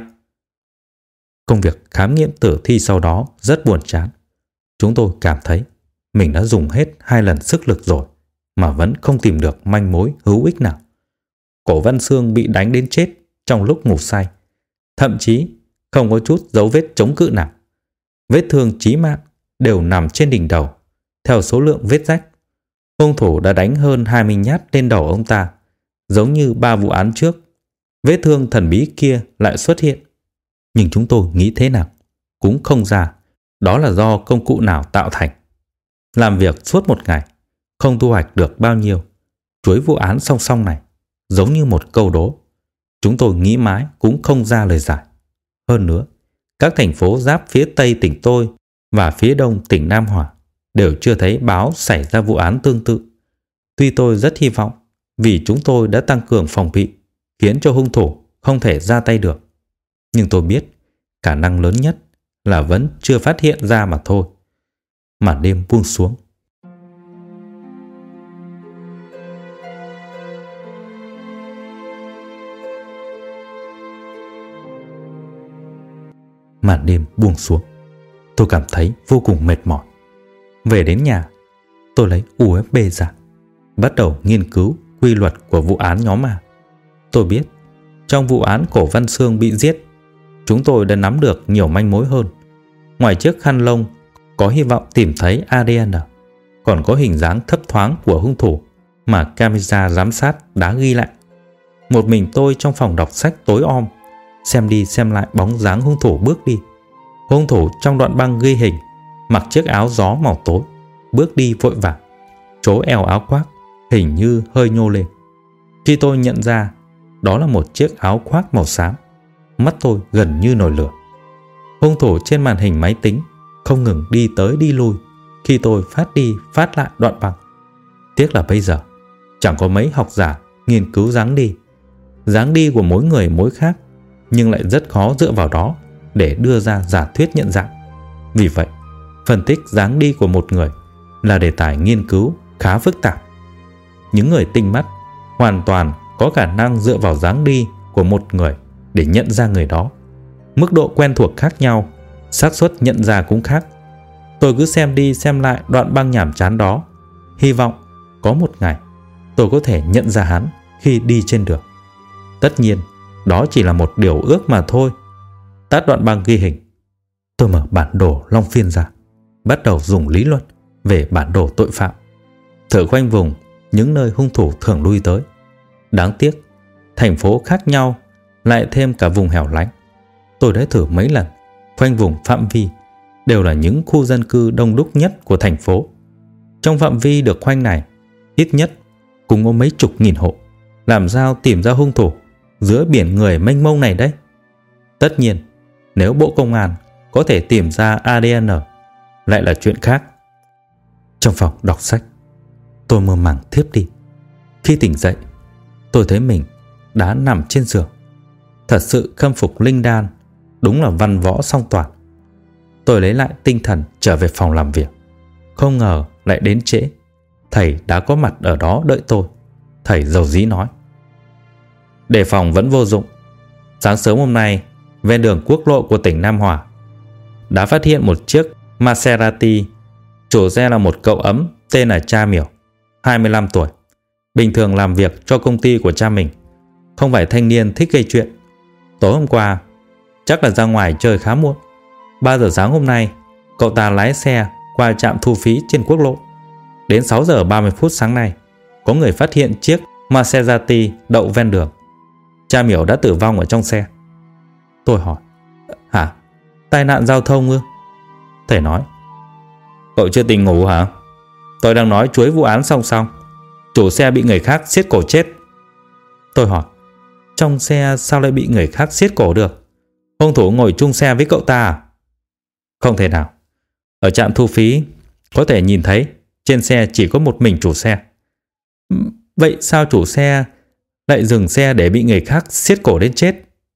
Công việc khám nghiệm tử thi sau đó rất buồn chán. Chúng tôi cảm thấy mình đã dùng hết hai lần sức lực rồi mà vẫn không tìm được manh mối hữu ích nào. Cổ Văn Xương bị đánh đến chết trong lúc ngủ say, thậm chí không có chút dấu vết chống cự nào. Vết thương chí mạng đều nằm trên đỉnh đầu. Theo số lượng vết rách, hung thủ đã đánh hơn hai mươi nhát lên đầu ông ta. Giống như ba vụ án trước, vết thương thần bí kia lại xuất hiện. Nhưng chúng tôi nghĩ thế nào cũng không ra đó là do công cụ nào tạo thành. Làm việc suốt một ngày, không thu hoạch được bao nhiêu. Chuỗi vụ án song song này giống như một câu đố. Chúng tôi nghĩ mãi cũng không ra lời giải. Hơn nữa, các thành phố giáp phía Tây tỉnh tôi và phía Đông tỉnh Nam Hòa đều chưa thấy báo xảy ra vụ án tương tự. Tuy tôi rất hy vọng vì chúng tôi đã tăng cường phòng bị, khiến cho hung thủ không thể ra tay được. Nhưng tôi biết khả năng lớn nhất là vẫn chưa phát hiện ra mà thôi. Màn đêm buông xuống. Màn đêm buông xuống. Tôi cảm thấy vô cùng mệt mỏi. Về đến nhà, tôi lấy u ép bê ra, bắt đầu nghiên cứu quy luật của vụ án nhóm A. Tôi biết trong vụ án Cổ Văn Xương bị giết, chúng tôi đã nắm được nhiều manh mối hơn. Ngoài chiếc khăn lông có hy vọng tìm thấy a đê en, còn có hình dáng thấp thoáng của hung thủ mà camera giám sát đã ghi lại. Một mình tôi trong phòng đọc sách tối om, xem đi xem lại bóng dáng hung thủ bước đi. Hung thủ trong đoạn băng ghi hình mặc chiếc áo gió màu tối, bước đi vội vàng, chỗ eo áo khoác hình như hơi nhô lên. Khi tôi nhận ra đó là một chiếc áo khoác màu xám. Mắt tôi gần như nổi lửa. Hung thủ trên màn hình máy tính không ngừng đi tới đi lui khi tôi phát đi phát lại đoạn băng. Tiếc là bây giờ chẳng có mấy học giả nghiên cứu dáng đi. Dáng đi của mỗi người mỗi khác, nhưng lại rất khó dựa vào đó để đưa ra giả thuyết nhận dạng. Vì vậy, phân tích dáng đi của một người là đề tài nghiên cứu khá phức tạp. Những người tinh mắt hoàn toàn có khả năng dựa vào dáng đi của một người để nhận ra người đó. Mức độ quen thuộc khác nhau, xác suất nhận ra cũng khác. Tôi cứ xem đi xem lại đoạn băng nhảm chán đó, hy vọng có một ngày tôi có thể nhận ra hắn khi đi trên đường. Tất nhiên, đó chỉ là một điều ước mà thôi. Tắt đoạn băng ghi hình, tôi mở bản đồ Long Phiên ra, bắt đầu dùng lý luận về bản đồ tội phạm, thử khoanh vùng những nơi hung thủ thường lui tới. Đáng tiếc, thành phố khác nhau, lại thêm cả vùng hẻo lánh. Tôi đã thử mấy lần khoanh vùng phạm vi đều là những khu dân cư đông đúc nhất của thành phố. Trong phạm vi được khoanh này, ít nhất cũng có mấy chục nghìn hộ. Làm sao tìm ra hung thủ giữa biển người mênh mông này đấy? Tất nhiên, nếu Bộ Công an có thể tìm ra a đê en lại là chuyện khác. Trong phòng đọc sách, tôi mơ màng thiếp đi. Khi tỉnh dậy, tôi thấy mình đã nằm trên giường. Thật sự khâm phục Linh Đan, đúng là văn võ song toàn. Tôi lấy lại tinh thần trở về phòng làm việc. Không ngờ lại đến trễ. Thầy đã có mặt ở đó đợi tôi. Thầy dầu dĩ nói: đề phòng vẫn vô dụng. Sáng sớm hôm nay, ven đường quốc lộ của tỉnh Nam Hòa đã phát hiện một chiếc Maserati. Chủ xe là một cậu ấm tên là Cha Miểu, hai mươi lăm tuổi, bình thường làm việc cho công ty của cha mình, không phải thanh niên thích gây chuyện. Tối hôm qua chắc là ra ngoài chơi khá muộn. Ba giờ sáng hôm nay, cậu ta lái xe qua trạm thu phí trên quốc lộ. Đến sáu giờ ba mươi phút sáng nay, có người phát hiện chiếc Maserati đậu ven đường. Cha Miểu đã tử vong ở trong xe. Tôi hỏi: hả? Tai nạn giao thông ư? Thầy nói: cậu chưa tỉnh ngủ hả? Tôi đang nói chuối vụ án song song. Chủ xe bị người khác siết cổ chết. Tôi hỏi: trong xe sao lại bị người khác siết cổ được? Hung thủ ngồi chung xe với cậu ta à? Không thể nào. Ở trạm thu phí có thể nhìn thấy trên xe chỉ có một mình chủ xe. Vậy sao chủ xe lại dừng xe để bị người khác siết cổ đến chết?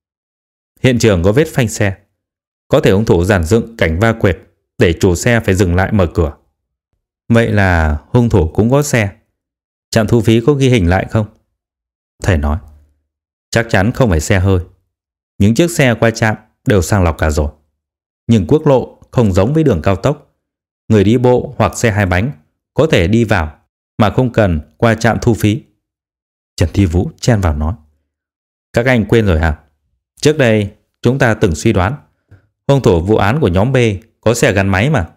Hiện trường có vết phanh xe. Có thể hung thủ dàn dựng cảnh va quệt để chủ xe phải dừng lại mở cửa. Vậy là hung thủ cũng có xe. Trạm thu phí có ghi hình lại không? Thầy nói: chắc chắn không phải xe hơi. Những chiếc xe qua trạm đều sang lọc cả rồi. Nhưng quốc lộ không giống với đường cao tốc. Người đi bộ hoặc xe hai bánh có thể đi vào mà không cần qua trạm thu phí. Trần Thi Vũ chen vào nói: các anh quên rồi hả? Trước đây chúng ta từng suy đoán hung thủ vụ án của nhóm B có xe gắn máy mà.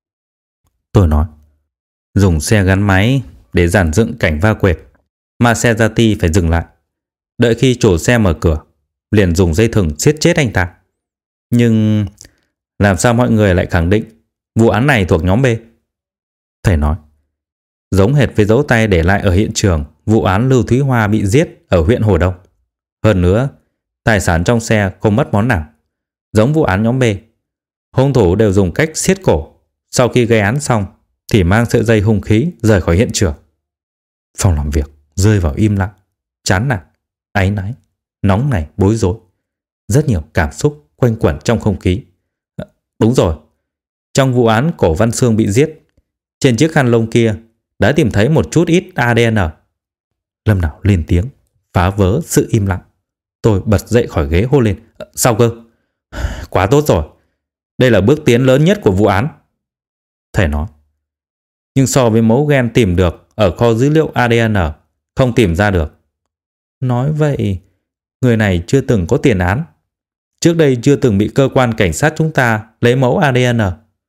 Tôi nói: dùng xe gắn máy để dàn dựng cảnh va quệt, Maserati phải dừng lại. Đợi khi chủ xe mở cửa, liền dùng dây thừng siết chết anh ta. Nhưng làm sao mọi người lại khẳng định vụ án này thuộc nhóm B? Thầy nói: giống hệt với dấu tay để lại ở hiện trường vụ án Lưu Thúy Hoa bị giết ở huyện Hồ Đông. Hơn nữa, tài sản trong xe không mất món nào. Giống vụ án nhóm B, hung thủ đều dùng cách siết cổ. Sau khi gây án xong thì mang sợi dây hung khí rời khỏi hiện trường. Phòng làm việc rơi vào im lặng, chán nản, áy náy, nóng nảy, bối rối. Rất nhiều cảm xúc quanh quẩn trong không khí. Đúng rồi, trong vụ án Cổ Văn Xương bị giết, trên chiếc khăn lông kia đã tìm thấy một chút ít a đê en. Lâm Đào lên tiếng phá vỡ sự im lặng. Tôi bật dậy khỏi ghế hô lên: sao cơ? Quá tốt rồi, đây là bước tiến lớn nhất của vụ án. Thầy nói: nhưng so với mẫu gen tìm được ở kho dữ liệu a đê en, không tìm ra được. Nói vậy, người này chưa từng có tiền án. Trước đây chưa từng bị cơ quan cảnh sát chúng ta lấy mẫu a đê en.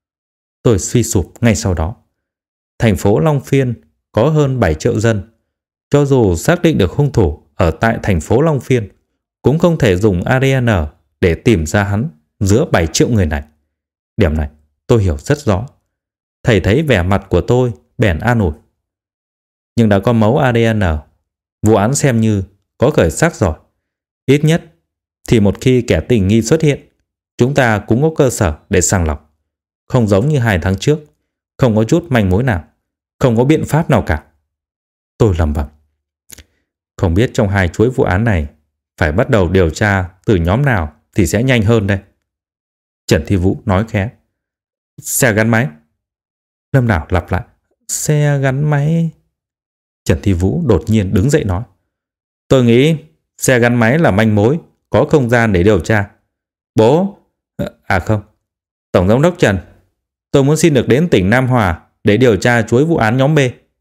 Tôi suy sụp ngay sau đó. Thành phố Long Phiên có hơn bảy triệu dân. Cho dù xác định được hung thủ ở tại thành phố Long Phiên, cũng không thể dùng a đê en để tìm ra hắn giữa bảy triệu người này. Điểm này tôi hiểu rất rõ. Thầy thấy vẻ mặt của tôi bèn an ủi: nhưng đã có mẫu a đê en, vụ án xem như có khởi sắc rồi. Ít nhất thì một khi kẻ tình nghi xuất hiện, chúng ta cũng có cơ sở để sàng lọc. Không giống như hai tháng trước, không có chút manh mối nào, không có biện pháp nào cả. Tôi lẩm bẩm. Không biết trong hai chuỗi vụ án này phải bắt đầu điều tra từ nhóm nào thì sẽ nhanh hơn đây. Trần Thi Vũ nói khẽ. Xe gắn máy. Lâm Đào lặp lại. Xe gắn máy. Trần Thi Vũ đột nhiên đứng dậy nói. Tôi nghĩ xe gắn máy là manh mối, có không gian để điều tra. Bố... À không. Tổng giám đốc Trần, tôi muốn xin được đến tỉnh Nam Hòa để điều tra chuỗi vụ án nhóm B.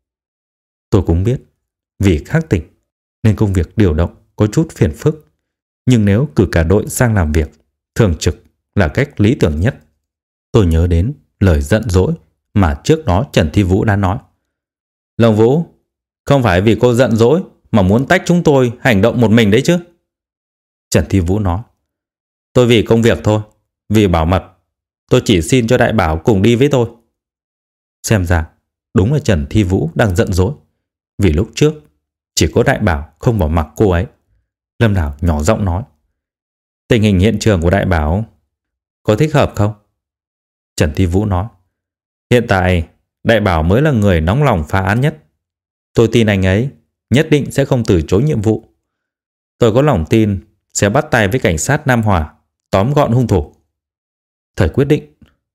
Tôi cũng biết, vì khác tỉnh nên công việc điều động có chút phiền phức. Nhưng nếu cử cả đội sang làm việc thường trực là cách lý tưởng nhất. Tôi nhớ đến lời giận dỗi mà trước đó Trần Thi Vũ đã nói. Lồng Vũ, không phải vì cô giận dỗi mà muốn tách chúng tôi hành động một mình đấy chứ? Trần Thi Vũ nói. Tôi vì công việc thôi, vì bảo mật. Tôi chỉ xin cho Đại Bảo cùng đi với tôi. Xem ra đúng là Trần Thi Vũ đang giận dỗi. Vì lúc trước chỉ có Đại Bảo không bỏ mặc cô ấy. Lâm Đào nhỏ giọng nói. Tình hình hiện trường của Đại Bảo có thích hợp không? Trần Thi Vũ nói. Hiện tại Đại Bảo mới là người nóng lòng phá án nhất. Tôi tin anh ấy nhất định sẽ không từ chối nhiệm vụ. Tôi có lòng tin sẽ bắt tay với cảnh sát Nam Hòa, tóm gọn hung thủ. Thầy quyết định.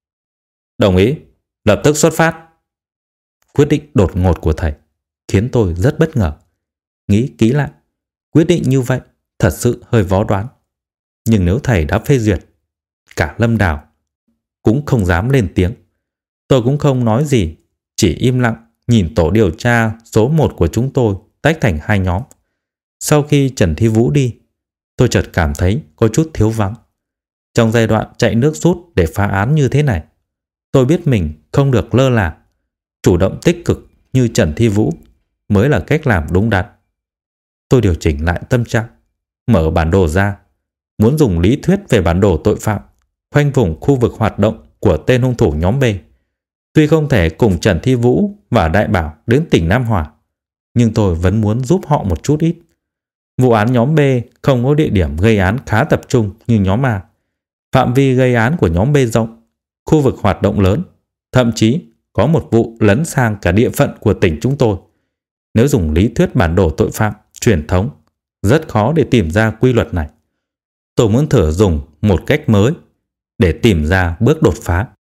Đồng ý, lập tức xuất phát. Quyết định đột ngột của thầy khiến tôi rất bất ngờ. Nghĩ kỹ lại, quyết định như vậy thật sự hơi vó đoán. Nhưng nếu thầy đã phê duyệt, cả Lâm Đào cũng không dám lên tiếng. Tôi cũng không nói gì, chỉ im lặng nhìn tổ điều tra số một của chúng tôi tách thành hai nhóm. Sau khi Trần Thi Vũ đi, tôi chợt cảm thấy có chút thiếu vắng. Trong giai đoạn chạy nước rút để phá án như thế này, tôi biết mình không được lơ là. Chủ động tích cực như Trần Thi Vũ mới là cách làm đúng đắn. Tôi điều chỉnh lại tâm trạng, mở bản đồ ra, muốn dùng lý thuyết về bản đồ tội phạm khoanh vùng khu vực hoạt động của tên hung thủ nhóm B. Tuy không thể cùng Trần Thi Vũ và Đại Bảo đến tỉnh Nam Hòa, nhưng tôi vẫn muốn giúp họ một chút ít. Vụ án nhóm B không có địa điểm gây án khá tập trung như nhóm A. Phạm vi gây án của nhóm B rộng, khu vực hoạt động lớn, thậm chí có một vụ lấn sang cả địa phận của tỉnh chúng tôi. Nếu dùng lý thuyết bản đồ tội phạm truyền thống, rất khó để tìm ra quy luật này. Tôi muốn thử dùng một cách mới để tìm ra bước đột phá.